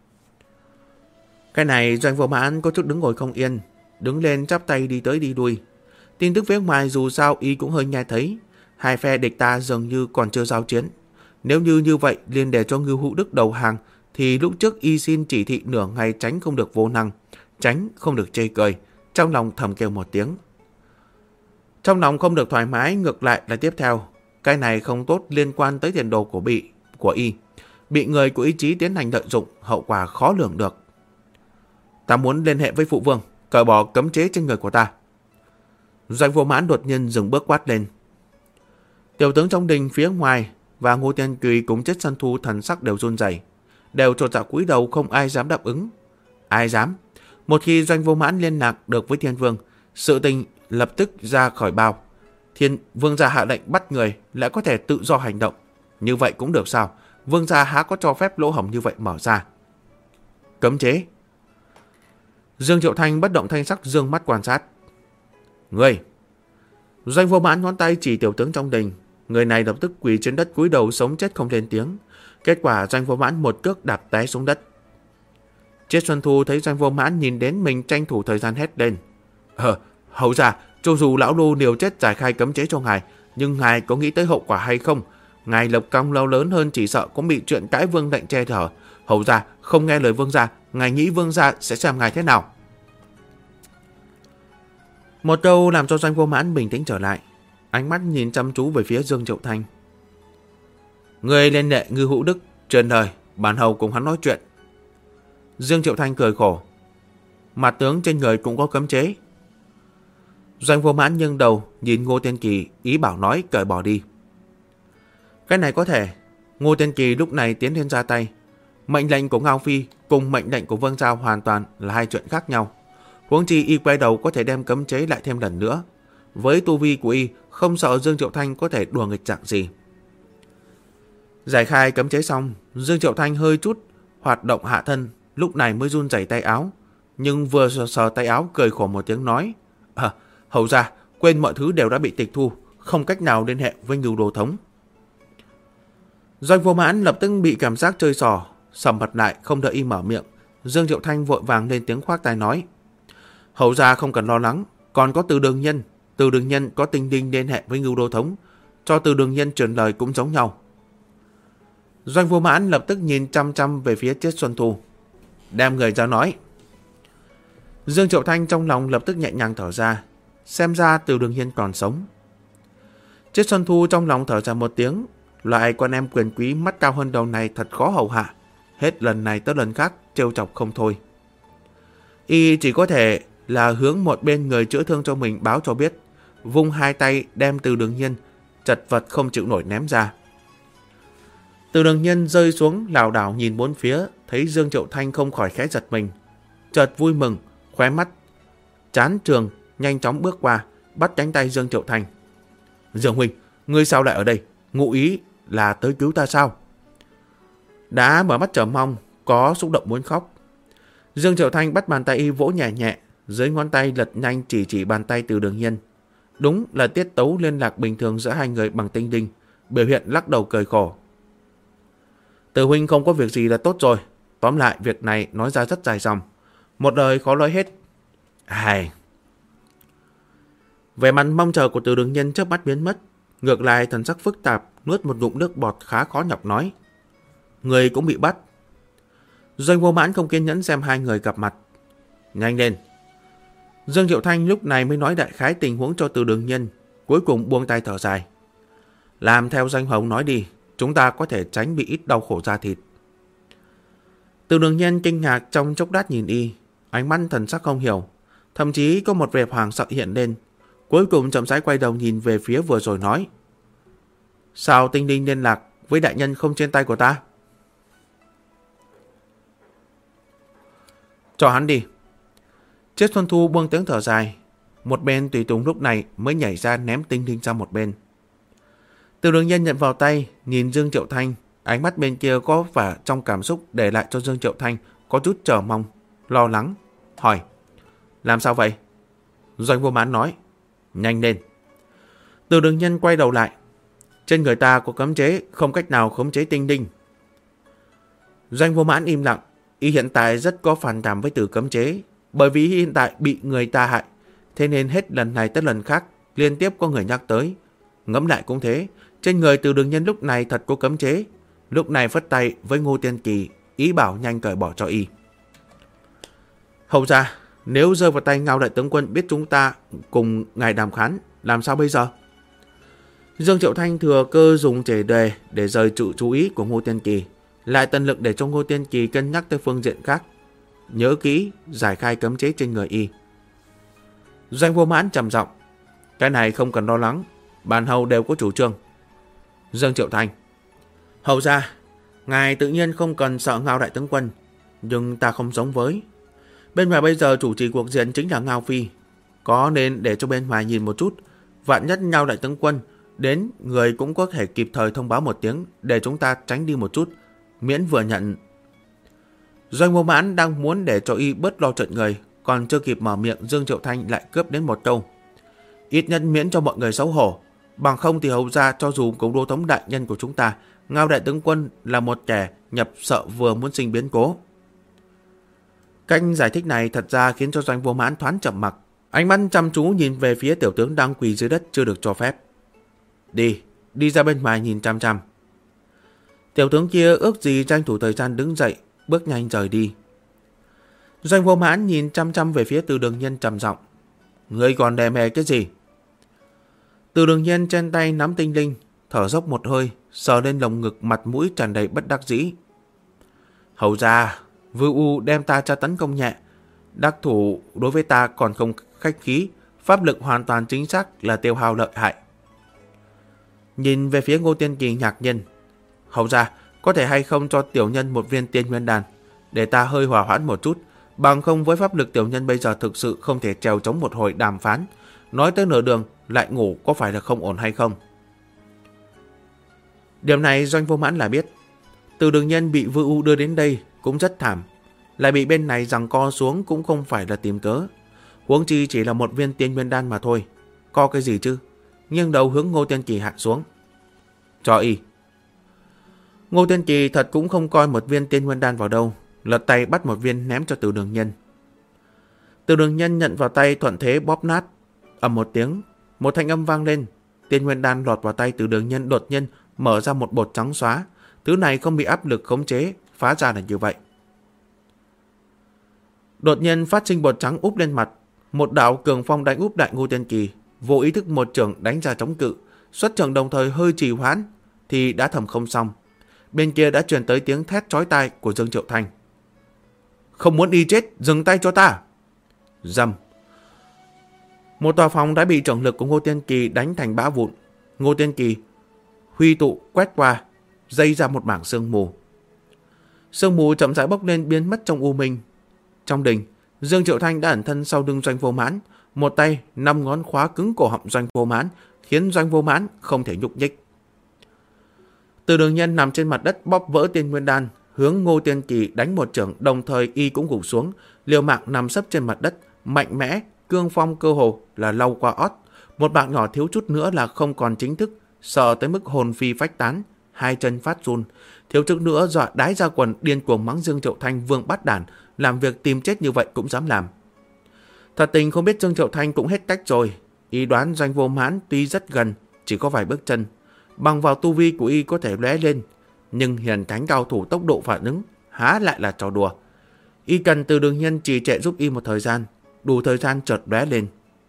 Cái này Doanh Vô Mãn có chút đứng ngồi không yên, đứng lên chắp tay đi tới đi lui. Tin tức phía ngoài dù sao y cũng hơi nghe thấy, hai phe địch ta dường như còn chưa giao chiến. Nếu như vậy liền để cho Ngưu Hữu Đức đầu hàng, thì lúc trước y xin chỉ thị nửa ngày tránh không được vô năng, tránh không được chê cười, trong lòng thầm kêu một tiếng. Trong lòng không được thoải mái, ngược lại là tiếp theo, cái này không tốt, liên quan tới tiền đồ của y, bị người của ý chí tiến hành lợi dụng, hậu quả khó lường được. Ta muốn liên hệ với phụ vương, cởi bỏ cấm chế trên người của ta. Doanh Vô Mãn đột nhiên dừng bước quát lên. Tiểu tướng trong đình phía ngoài và Ngô Tiên Kỳ cùng Triết Xuân Thu thần sắc đều run rẩy, đều chột dạ cúi đầu, không ai dám đáp ứng. Ai dám? Một khi Doanh Vô Mãn liên lạc được với Thiên Vương, sự tình lập tức ra khỏi bao. Thiên vương gia hạ lệnh bắt người lại có thể tự do hành động. Như vậy cũng được sao? Vương gia há có cho phép lỗ hổng như vậy mở ra? Cấm chế. Dương Triệu Thanh bất động thanh sắc dương mắt quan sát. Người. Doanh Vô Mãn ngón tay chỉ tiểu tướng trong đình. Người này lập tức quỳ trên đất cúi đầu sống chết không lên tiếng. Kết quả Doanh Vô Mãn một cước đạp té xuống đất. Triết Xuân Thu thấy Doanh Vô Mãn nhìn đến mình tranh thủ thời gian hét lên. Hầu ra, cho dù lão nô liều chết giải khai cấm chế cho ngài, nhưng ngài có nghĩ tới hậu quả hay không? Ngài lập công lao lớn hơn chỉ sợ cũng bị chuyện cãi vương lệnh che chở. Hầu ra, không nghe lời vương gia, ngài nghĩ vương gia sẽ xem ngài thế nào? Một câu làm cho Doanh Vô Mãn bình tĩnh trở lại, ánh mắt nhìn chăm chú về phía Dương Triệu Thanh. Người lên đệ Ngư Hữu Đức, truyền lời, bản hầu cùng hắn nói chuyện. Dương Triệu Thanh cười khổ. Mặt tướng trên người cũng có cấm chế. Doanh Vô Mãn nghiêng đầu nhìn Ngô Tiên Kỳ, ý bảo nói cởi bỏ đi. Cái này có thể. Ngô Tiên Kỳ lúc này tiến lên ra tay. Mệnh lệnh của Ngao Phi cùng mệnh lệnh của Vương Giao hoàn toàn là hai chuyện khác nhau. Huống chi y quay đầu có thể đem cấm chế lại thêm lần nữa. Với tu vi của y, không sợ Dương Triệu Thanh có thể đùa nghịch dạng gì. Giải khai cấm chế xong, Dương Triệu Thanh hơi chút hoạt động hạ thân, lúc này mới run rẩy tay áo. Nhưng vừa sờ tay áo cười khổ một tiếng nói. Hầu ra, quên mọi thứ đều đã bị tịch thu, không cách nào liên hệ với Ngưu Đồ Thống. Doanh Vô Mãn lập tức bị cảm giác chơi xỏ, sầm mặt lại không đợi y mở miệng. Dương Triệu Thanh vội vàng lên tiếng khoác tay nói. Hầu ra không cần lo lắng, còn có Từ Đường Nhân. Từ Đường Nhân có tinh đinh liên hệ với Ngưu Đô Thống, cho Từ Đường Nhân truyền lời cũng giống nhau. Doanh Vô Mãn lập tức nhìn chăm chăm về phía Triết Xuân Thu, đem người ra nói. Dương Triệu Thanh trong lòng lập tức nhẹ nhàng thở ra, xem ra Từ Đường Nhân còn sống. Triết Xuân Thu trong lòng thở ra một tiếng, loại con em quyền quý mắt cao hơn đầu này thật khó hầu hạ, hết lần này tới lần khác trêu chọc không thôi. Y chỉ có thể là hướng một bên người chữa thương cho mình báo cho biết, vung hai tay đem Từ Đường Nhân chật vật không chịu nổi ném ra. Từ Đường Nhân rơi xuống lảo đảo nhìn bốn phía, thấy Dương Triệu Thanh không khỏi khẽ giật mình, chợt vui mừng, khóe mắt chán trường nhanh chóng bước qua, bắt cánh tay Dương Triệu Thanh. Dương huynh, ngươi sao lại ở đây? Ngụ ý là tới cứu ta sao? Đã mở mắt chờ mong, có xúc động muốn khóc. Dương Triệu Thanh bắt bàn tay y vỗ nhẹ nhẹ, dưới ngón tay lật nhanh chỉ bàn tay Từ Đường Nhân. Đúng là tiết tấu liên lạc bình thường giữa hai người bằng tinh đinh, biểu hiện lắc đầu cười khổ. Từ huynh không có việc gì là tốt rồi. Tóm lại việc này nói ra rất dài dòng, một đời khó nói hết. Vẻ mặt mong chờ của Từ Đường Nhân chớp mắt biến mất, ngược lại thần sắc phức tạp, nuốt một ngụm nước bọt khá khó nhọc nói. Người cũng bị bắt. Doanh Vô Mãn không kiên nhẫn xem hai người gặp mặt. Nhanh lên. Dương Triệu Thanh lúc này mới nói đại khái tình huống cho Từ Đường Nhân, cuối cùng buông tay thở dài. Làm theo Doanh Hồng nói đi, chúng ta có thể tránh bị ít đau khổ da thịt. Từ Đường Nhân kinh ngạc trong chốc lát nhìn y, ánh mắt thần sắc không hiểu, thậm chí có một vẻ hoảng sợ hiện lên, cuối cùng chậm rãi quay đầu nhìn về phía vừa rồi nói. Sao tinh đinh liên lạc với đại nhân không trên tay của ta? Cho hắn đi. Triết Xuân Thu buông tiếng thở dài, một bên tùy tùng lúc này mới nhảy ra ném tinh đinh sang một bên. Từ Đường Nhân nhận vào tay, nhìn Dương Triệu Thanh, ánh mắt bên kia có vẻ trong cảm xúc để lại cho Dương Triệu Thanh có chút chờ mong, lo lắng, hỏi. Làm sao vậy? Doanh Vô Mãn nói. Nhanh lên. Từ Đường Nhân quay đầu lại. Trên người ta có cấm chế, không cách nào khống chế tinh đinh. Doanh Vô Mãn im lặng, y hiện tại rất có phản cảm với từ cấm chế, bởi vì hiện tại bị người ta hại, thế nên hết lần này tới lần khác liên tiếp có người nhắc tới. Ngẫm lại cũng thế, trên người Từ Đường Nhân lúc này thật có cấm chế. Lúc này phất tay với Ngô Tiên Kỳ, ý bảo nhanh cởi bỏ cho y. Hầu ra, nếu rơi vào tay Ngao đại tướng quân biết chúng ta cùng ngài đàm khán, làm sao bây giờ? Dương Triệu Thanh thừa cơ dùng chề đề để rời sự chú ý của Ngô Tiên Kỳ, lại tận lực để cho Ngô Tiên Kỳ cân nhắc tới phương diện khác. Nhớ kỹ giải khai cấm chế trên người y. Doanh Vô Mãn trầm giọng. Cái này không cần lo lắng, bản hầu đều có chủ trương. Dương Triệu Thanh. Hầu ra, ngài tự nhiên không cần sợ Ngao đại tướng quân, nhưng ta không giống với. Bên ngoài bây giờ chủ trì cuộc diện chính là Ngao Phi. Có nên để cho bên ngoài nhìn một chút, vạn nhất Ngao đại tướng quân đến, người cũng có thể kịp thời thông báo một tiếng để chúng ta tránh đi một chút, miễn vừa nhận. Doanh Vô Mãn đang muốn để cho y bớt lo chuyện người, còn chưa kịp mở miệng, Dương Triệu Thanh lại cướp đến một câu: ít nhất miễn cho mọi người xấu hổ, bằng không thì hầu ra cho dù cố đô thống đại nhân của chúng ta, Ngao đại tướng quân là một kẻ nhập sợ vừa muốn sinh biến cố. Cách giải thích này thật ra khiến cho Doanh Vô Mãn thoáng chậm mặc, ánh mắt chăm chú nhìn về phía tiểu tướng đang quỳ dưới đất chưa được cho phép. Đi ra bên ngoài nhìn chăm chăm. Tiểu tướng kia ước gì tranh thủ thời gian đứng dậy, bước nhanh rời đi. Doanh Vô Mãn nhìn chăm chăm về phía Từ Đường Nhân trầm giọng: ngươi còn đè mè cái gì? Từ Đường Nhân trên tay nắm tinh linh, thở dốc một hơi, sờ lên lồng ngực, mặt mũi tràn đầy bất đắc dĩ. Hầu ra, Vưu U đem ta tra tấn công nhẹ, đắc thủ đối với ta còn không khách khí, pháp lực hoàn toàn chính xác là tiêu hao lợi hại. Nhìn về phía Ngô Tiên Kỳ ngạc nhiên: hầu ra, có thể hay không cho tiểu nhân một viên tiên nguyên đan, để ta hơi hòa hoãn một chút, bằng không với pháp lực tiểu nhân bây giờ thực sự không thể trèo chống một hồi đàm phán, nói tới nửa đường lại ngủ có phải là không ổn hay không? Điểm này Doanh Vô Mãn là biết. Từ Đường Nhân bị Vưu U đưa đến đây cũng rất thảm, lại bị bên này giằng co xuống cũng không phải là tìm cớ. Huống chi chỉ là một viên tiên nguyên đan mà thôi, co cái gì chứ? Nghiêng đầu hướng Ngô Tiên Kỳ hạ xuống: cho y. Ngô Tiên Kỳ thật cũng không coi một viên tiên nguyên đan vào đâu, lật tay bắt một viên ném cho Từ Đường Nhân. Từ Đường Nhân nhận vào tay thuận thế bóp nát. Ầm một tiếng, một thanh âm vang lên, tiên nguyên đan lọt vào tay Từ Đường Nhân đột nhiên mở ra một bột trắng xóa. Thứ này không bị áp lực khống chế, phá ra là như vậy. Đột nhiên phát sinh bột trắng úp lên mặt, một đạo cường phong đánh úp đại Ngô Tiên Kỳ, vô ý thức một chưởng đánh ra chống cự, xuất chưởng đồng thời hơi trì hoãn thì đã thầm không xong. Bên kia đã truyền tới tiếng thét chói tai của Dương Triệu Thanh: không muốn đi chết, dừng tay cho ta! Rầm. Một tòa phòng đã bị chưởng lực của Ngô Tiên Kỳ đánh thành bã vụn. Ngô Tiên Kỳ huy tụ quét qua, dây ra một mảng sương mù. Sương mù chậm rãi bốc lên biến mất trong u minh. Trong đình, Dương Triệu Thanh đã ẩn thân sau lưng Doanh Vô Mãn, một tay 5 ngón khóa cứng cổ họng Doanh Vô Mãn, khiến Doanh Vô Mãn không thể nhúc nhích. Từ Đường Nhân nằm trên mặt đất bóp vỡ tiên nguyên đan, hướng Ngô Tiên Kỳ đánh một chưởng, đồng thời y cũng gục xuống, liều mạng nằm sấp trên mặt đất, mạnh mẽ, cương phong cơ hồ là lau qua ót, một bạn nhỏ thiếu chút nữa là không còn chính thức, sợ tới mức hồn phi phách tán, hai chân phát run, thiếu chút nữa dọa đái ra quần, điên cuồng mắng Dương Triệu Thanh vương bát đản, làm việc tìm chết như vậy cũng dám làm. Thật tình không biết Dương Triệu Thanh cũng hết cách rồi, y đoán Doanh Vô Mãn tuy rất gần, chỉ có vài bước chân, bằng vào tu vi của y có thể lóe lên, nhưng hiền thánh cao thủ tốc độ phản ứng há lại là trò đùa. Y cần Từ Đường Nhân trì trệ giúp y một thời gian, đủ thời gian chợt lóe lên.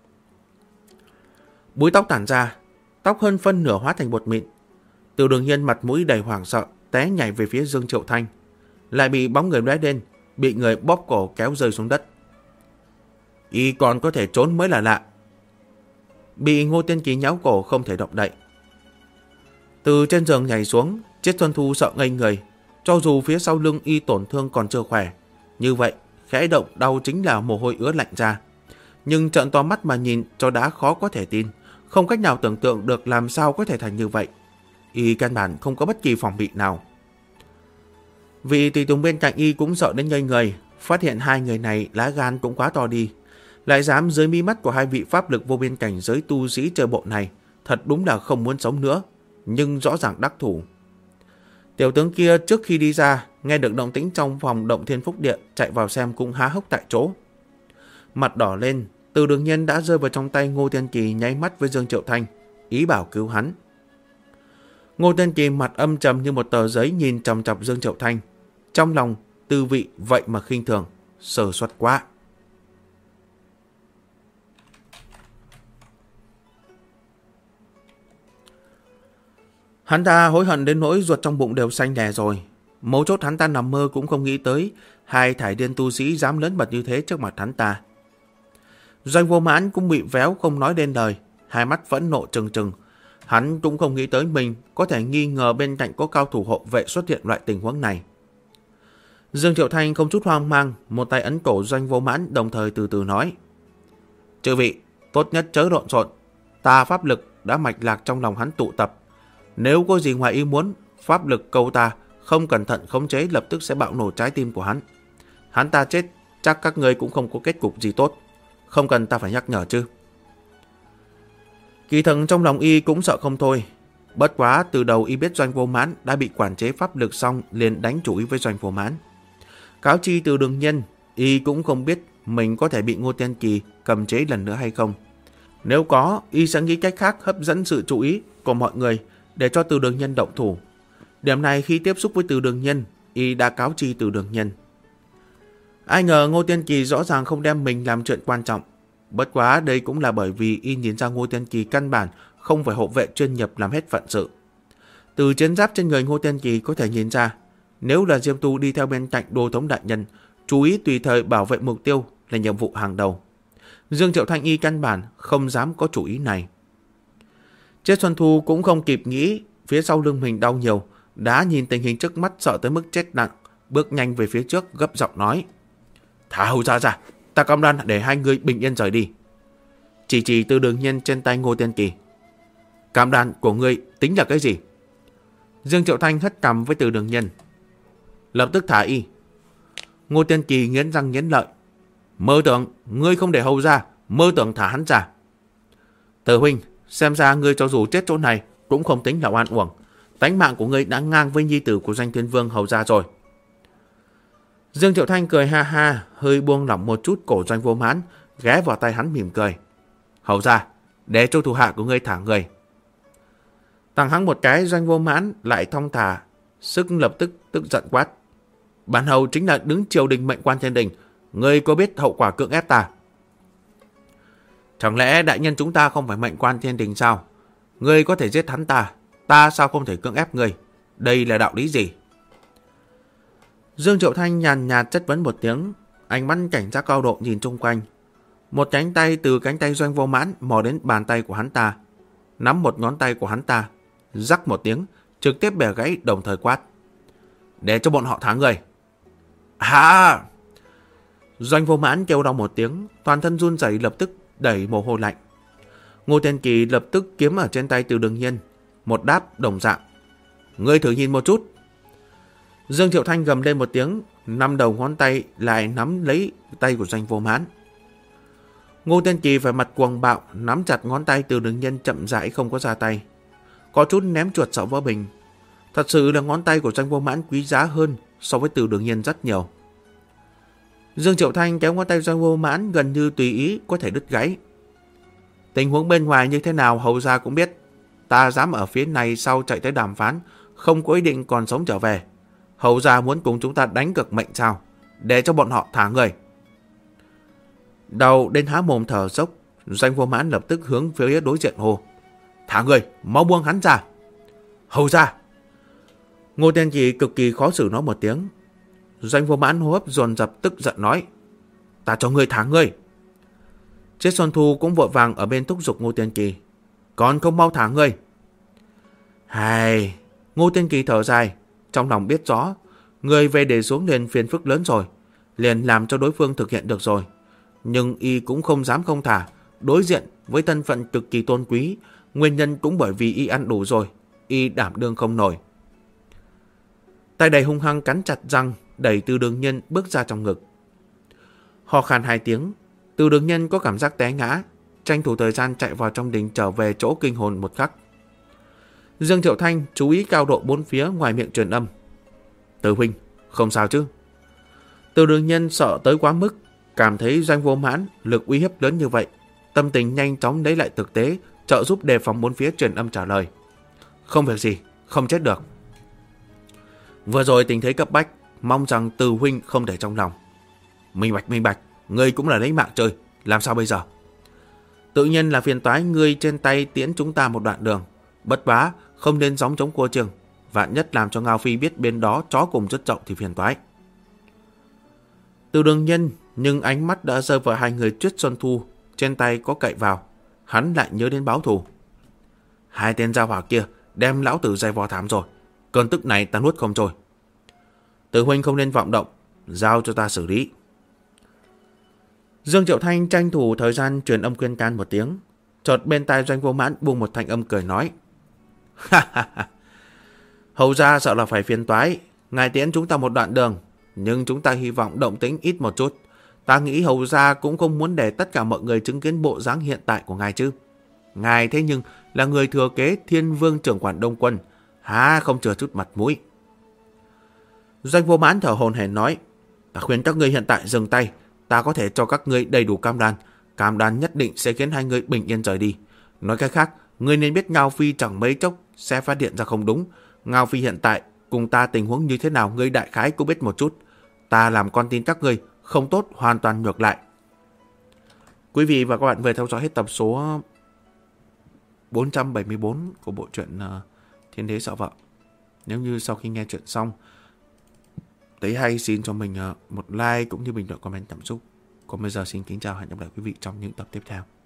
Búi tóc tản ra, tóc hơn phân nửa hóa thành bột mịn. Từ Đường Nhân mặt mũi đầy hoảng sợ, té nhảy về phía Dương Triệu Thanh, lại bị bóng người lóe lên, bị người bóp cổ kéo rơi xuống đất. Y còn có thể trốn mới là lạ. Bị Ngô Tiên Kỳ nhéo cổ không thể động đậy. Từ trên giường nhảy xuống, Triết Xuân Thu sợ ngây người, cho dù phía sau lưng y tổn thương còn chưa khỏe, như vậy khẽ động đau chính là mồ hôi ứa lạnh ra. Nhưng trợn to mắt mà nhìn cho đã khó có thể tin, không cách nào tưởng tượng được làm sao có thể thành như vậy. Y căn bản không có bất kỳ phòng bị nào. Vị tùy tùng bên cạnh y cũng sợ đến ngây người, phát hiện hai người này lá gan cũng quá to đi, lại dám dưới mí mắt của hai vị pháp lực vô biên cảnh giới tu sĩ chơi bộ này, thật đúng là không muốn sống nữa, nhưng rõ ràng đắc thủ. Tiểu tướng kia trước khi đi ra, nghe được động tĩnh trong phòng Động Thiên Phúc Địa, chạy vào xem cũng há hốc tại chỗ. Mặt đỏ lên, Từ Đường Nhân đã rơi vào trong tay Ngô Tiên Kỳ, nháy mắt với Dương Triệu Thanh, ý bảo cứu hắn. Ngô Tiên Kỳ mặt âm trầm như một tờ giấy nhìn chằm chằm Dương Triệu Thanh, trong lòng tư vị vậy mà khinh thường, sơ suất quá. Hắn ta hối hận đến nỗi ruột trong bụng đều xanh đè rồi. Mấu chốt hắn ta nằm mơ cũng không nghĩ tới hai thải điên tu sĩ dám lớn mật như thế trước mặt hắn ta. Doanh Vô Mãn cũng bị véo không nói lên lời, hai mắt phẫn nộ trừng trừng. Hắn cũng không nghĩ tới mình có thể nghi ngờ bên cạnh có cao thủ hộ vệ xuất hiện loại tình huống này. Dương Triệu Thanh không chút hoang mang, một tay ấn cổ Doanh Vô Mãn, đồng thời từ từ nói: chư vị, tốt nhất chớ lộn xộn. Ta pháp lực đã mạch lạc trong lòng hắn tụ tập. Nếu có gì ngoài ý muốn, pháp lực câu ta không cẩn thận khống chế lập tức sẽ bạo nổ trái tim của hắn. Hắn ta chết, chắc các ngươi cũng không có kết cục gì tốt. Không cần ta phải nhắc nhở chứ. Kỳ thần trong lòng y cũng sợ không thôi. Bất quá từ đầu y biết Doanh Vô Mãn đã bị quản chế pháp lực xong liền đánh chủ ý với Doanh Vô Mãn. Cáo chi từ Đường Nhân, y cũng không biết mình có thể bị Ngô Tiên Kỳ cầm chế lần nữa hay không. Nếu có, y sẽ nghĩ cách khác hấp dẫn sự chú ý của mọi người để cho Từ Đường Nhân động thủ. Điểm này khi tiếp xúc với Từ Đường Nhân, y đã cáo chi Từ Đường Nhân. Ai ngờ Ngô Tiên Kỳ rõ ràng không đem mình làm chuyện quan trọng. Bất quá đây cũng là bởi vì y nhìn ra Ngô Tiên Kỳ căn bản không phải hộ vệ chuyên nghiệp làm hết phận sự. Từ chiến giáp trên người Ngô Tiên Kỳ có thể nhìn ra, nếu là Diêm Tu đi theo bên cạnh Đô Thống đại nhân, chú ý tùy thời bảo vệ mục tiêu là nhiệm vụ hàng đầu. Dương Triệu Thanh y căn bản không dám có chủ ý này. Triết Xuân Thu cũng không kịp nghĩ phía sau lưng mình đau nhiều, đã nhìn tình hình trước mắt sợ tới mức chết nặng, bước nhanh về phía trước gấp giọng nói: "Thả Hầu gia ra, ta cam đoan để hai người bình yên rời đi." Chỉ Từ Đường Nhân trên tay Ngô Tiên Kỳ: "Cam đoan của ngươi tính là cái gì?" Dương Triệu Thanh hất cằm với Từ Đường Nhân: "Lập tức thả y." Ngô Tiên Kỳ nghiến răng nghiến lợi: "Mơ tưởng ngươi không để Hầu gia, mơ tưởng thả hắn ra." "Từ huynh, xem ra ngươi cho dù chết chỗ này cũng không tính là oan uổng. Tánh mạng của ngươi đã ngang với nhi tử của Doanh Thiên Vương Hầu gia rồi." Dương Triệu Thanh cười ha ha, hơi buông lỏng một chút cổ Doanh Vô Mãn, ghé vào tay hắn mỉm cười: "Hầu gia, để cho thủ hạ của ngươi thả người." Tặng hắn một cái, Doanh Vô Mãn lại thong thả, sức lập tức tức giận quát: "Bản hầu chính là đứng triều đình mệnh quan thiên đình, ngươi có biết hậu quả cưỡng ép ta?" "Chẳng lẽ đại nhân chúng ta không phải mệnh quan thiên đình sao? Ngươi có thể giết hắn ta sao không thể cưỡng ép ngươi? Đây là đạo lý gì?" Dương Triệu Thanh nhàn nhạt chất vấn một tiếng, ánh mắt cảnh giác cao độ nhìn chung quanh. Một cánh tay từ cánh tay Doanh Vô Mãn mò đến bàn tay của hắn ta, nắm một ngón tay của hắn ta, rắc một tiếng, trực tiếp bẻ gãy, đồng thời quát: "Để cho bọn họ thả người." "Hả?" Doanh Vô Mãn kêu đau một tiếng, toàn thân run rẩy, lập tức đẩy mồ hôi lạnh. Ngô Tiên Kỳ lập tức kiếm ở trên tay Từ Đường Nhân, một đáp đồng dạng: "Ngươi thử nhìn một chút." Dương Triệu Thanh gầm lên một tiếng, năm đầu ngón tay lại nắm lấy tay của Doanh Vô Mãn. Ngô Tiên Kỳ phải mặt cuồng bạo, nắm chặt ngón tay Từ Đường Nhân, chậm rãi không có ra tay, có chút ném chuột sợ vỡ bình. Thật sự là ngón tay của Doanh Vô Mãn quý giá hơn so với Từ Đường Nhân rất nhiều. Dương Triệu Thanh kéo ngón tay Doanh Vô Mãn gần như tùy ý có thể đứt gãy. "Tình huống bên ngoài như thế nào hầu gia cũng biết. Ta dám ở phía này sau chạy tới đàm phán, không có ý định còn sống trở về. Hầu gia muốn cùng chúng ta đánh cược mệnh sao? Để cho bọn họ thả người." Đầu đến há mồm thở dốc, Doanh Vô Mãn lập tức hướng phía đối diện hô: "Thả người, mau buông hắn ra." "Hầu gia!" Ngô Tiên Kỳ cực kỳ khó xử nói một tiếng. Doanh Vô Mãn hô hấp dồn dập, tức giận nói: "Ta cho ngươi thả người." Triết Xuân Thu cũng vội vàng ở bên thúc giục Ngô Tiên Kỳ: "Còn không mau thả người." Hài, Ngô Tiên Kỳ thở dài, trong lòng biết rõ người về để xuống liền phiền phức lớn rồi, liền làm cho đối phương thực hiện được rồi. Nhưng y cũng không dám không thả, đối diện với thân phận cực kỳ tôn quý, nguyên nhân cũng bởi vì y ăn đủ rồi, y đảm đương không nổi. Tay đầy hung hăng cắn chặt răng, đẩy Từ Đường Nhân bước ra trong ngực. Ho khan hai tiếng, Từ Đường Nhân có cảm giác té ngã, tranh thủ thời gian chạy vào trong đình trở về chỗ kinh hồn một khắc. Dương Triệu Thanh chú ý cao độ bốn phía, ngoài miệng truyền âm: "Từ huynh, không sao chứ?" Từ Đường Nhân sợ tới quá mức, cảm thấy Doanh Vô Mãn lực uy hiếp lớn như vậy, tâm tình nhanh chóng lấy lại thực tế, trợ giúp đề phòng bốn phía, truyền âm trả lời: "Không việc gì, không chết được. Vừa rồi tình thế cấp bách, mong rằng Từ huynh không để trong lòng." Minh bạch, ngươi cũng là lấy mạng chơi, làm sao bây giờ?" "Tự nhiên là phiền toái ngươi trên tay tiễn chúng ta một đoạn đường, bất bá không nên gióng chống cua trường, vạn nhất làm cho Ngao Phi biết bên đó chó cùng rất rộng thì phiền toái." Từ Đường Nhân nhưng ánh mắt đã rơi vào hai người Triết Xuân Thu, trên tay có cậy vào, hắn lại nhớ đến báo thù. Hai tên gia hỏa kia đem lão tử dày vò thảm rồi, cơn tức này ta nuốt không trôi. Từ huynh không nên vọng động, giao cho ta xử lý. Dương Triệu Thanh tranh thủ thời gian truyền âm khuyên can một tiếng. Chợt bên tai Doanh Vô Mãn buông một thanh âm cười nói. Hầu ra sợ là phải phiền toái. Ngài tiễn chúng ta một đoạn đường, nhưng chúng ta hy vọng động tĩnh ít một chút. Ta nghĩ hầu ra cũng không muốn để tất cả mọi người chứng kiến bộ dáng hiện tại của ngài chứ. Ngài thế nhưng là người thừa kế Thiên Vương trưởng quản Đông Quân, há không chừa chút mặt mũi. Doanh Vô Mãn thở hổn hển nói. Ta khuyên các ngươi hiện tại dừng tay. Ta có thể cho các ngươi đầy đủ cam đoan nhất định sẽ khiến hai người bình yên rời đi. Nói cách khác, ngươi nên biết Ngao Phi chẳng mấy chốc sẽ phát hiện ra không đúng. Ngao Phi hiện tại cùng ta tình huống như thế nào ngươi đại khái cũng biết một chút. Ta làm con tin các ngươi không tốt, hoàn toàn ngược lại. Quý vị và các bạn vừa theo dõi hết tập số 474 của bộ truyện Thiên Đế Sợ Vợ. Nếu như sau khi nghe chuyện xong thấy hay, xin cho mình một like cũng như bình luận comment cảm xúc. Còn bây giờ xin kính chào, hẹn gặp lại quý vị trong những tập tiếp theo.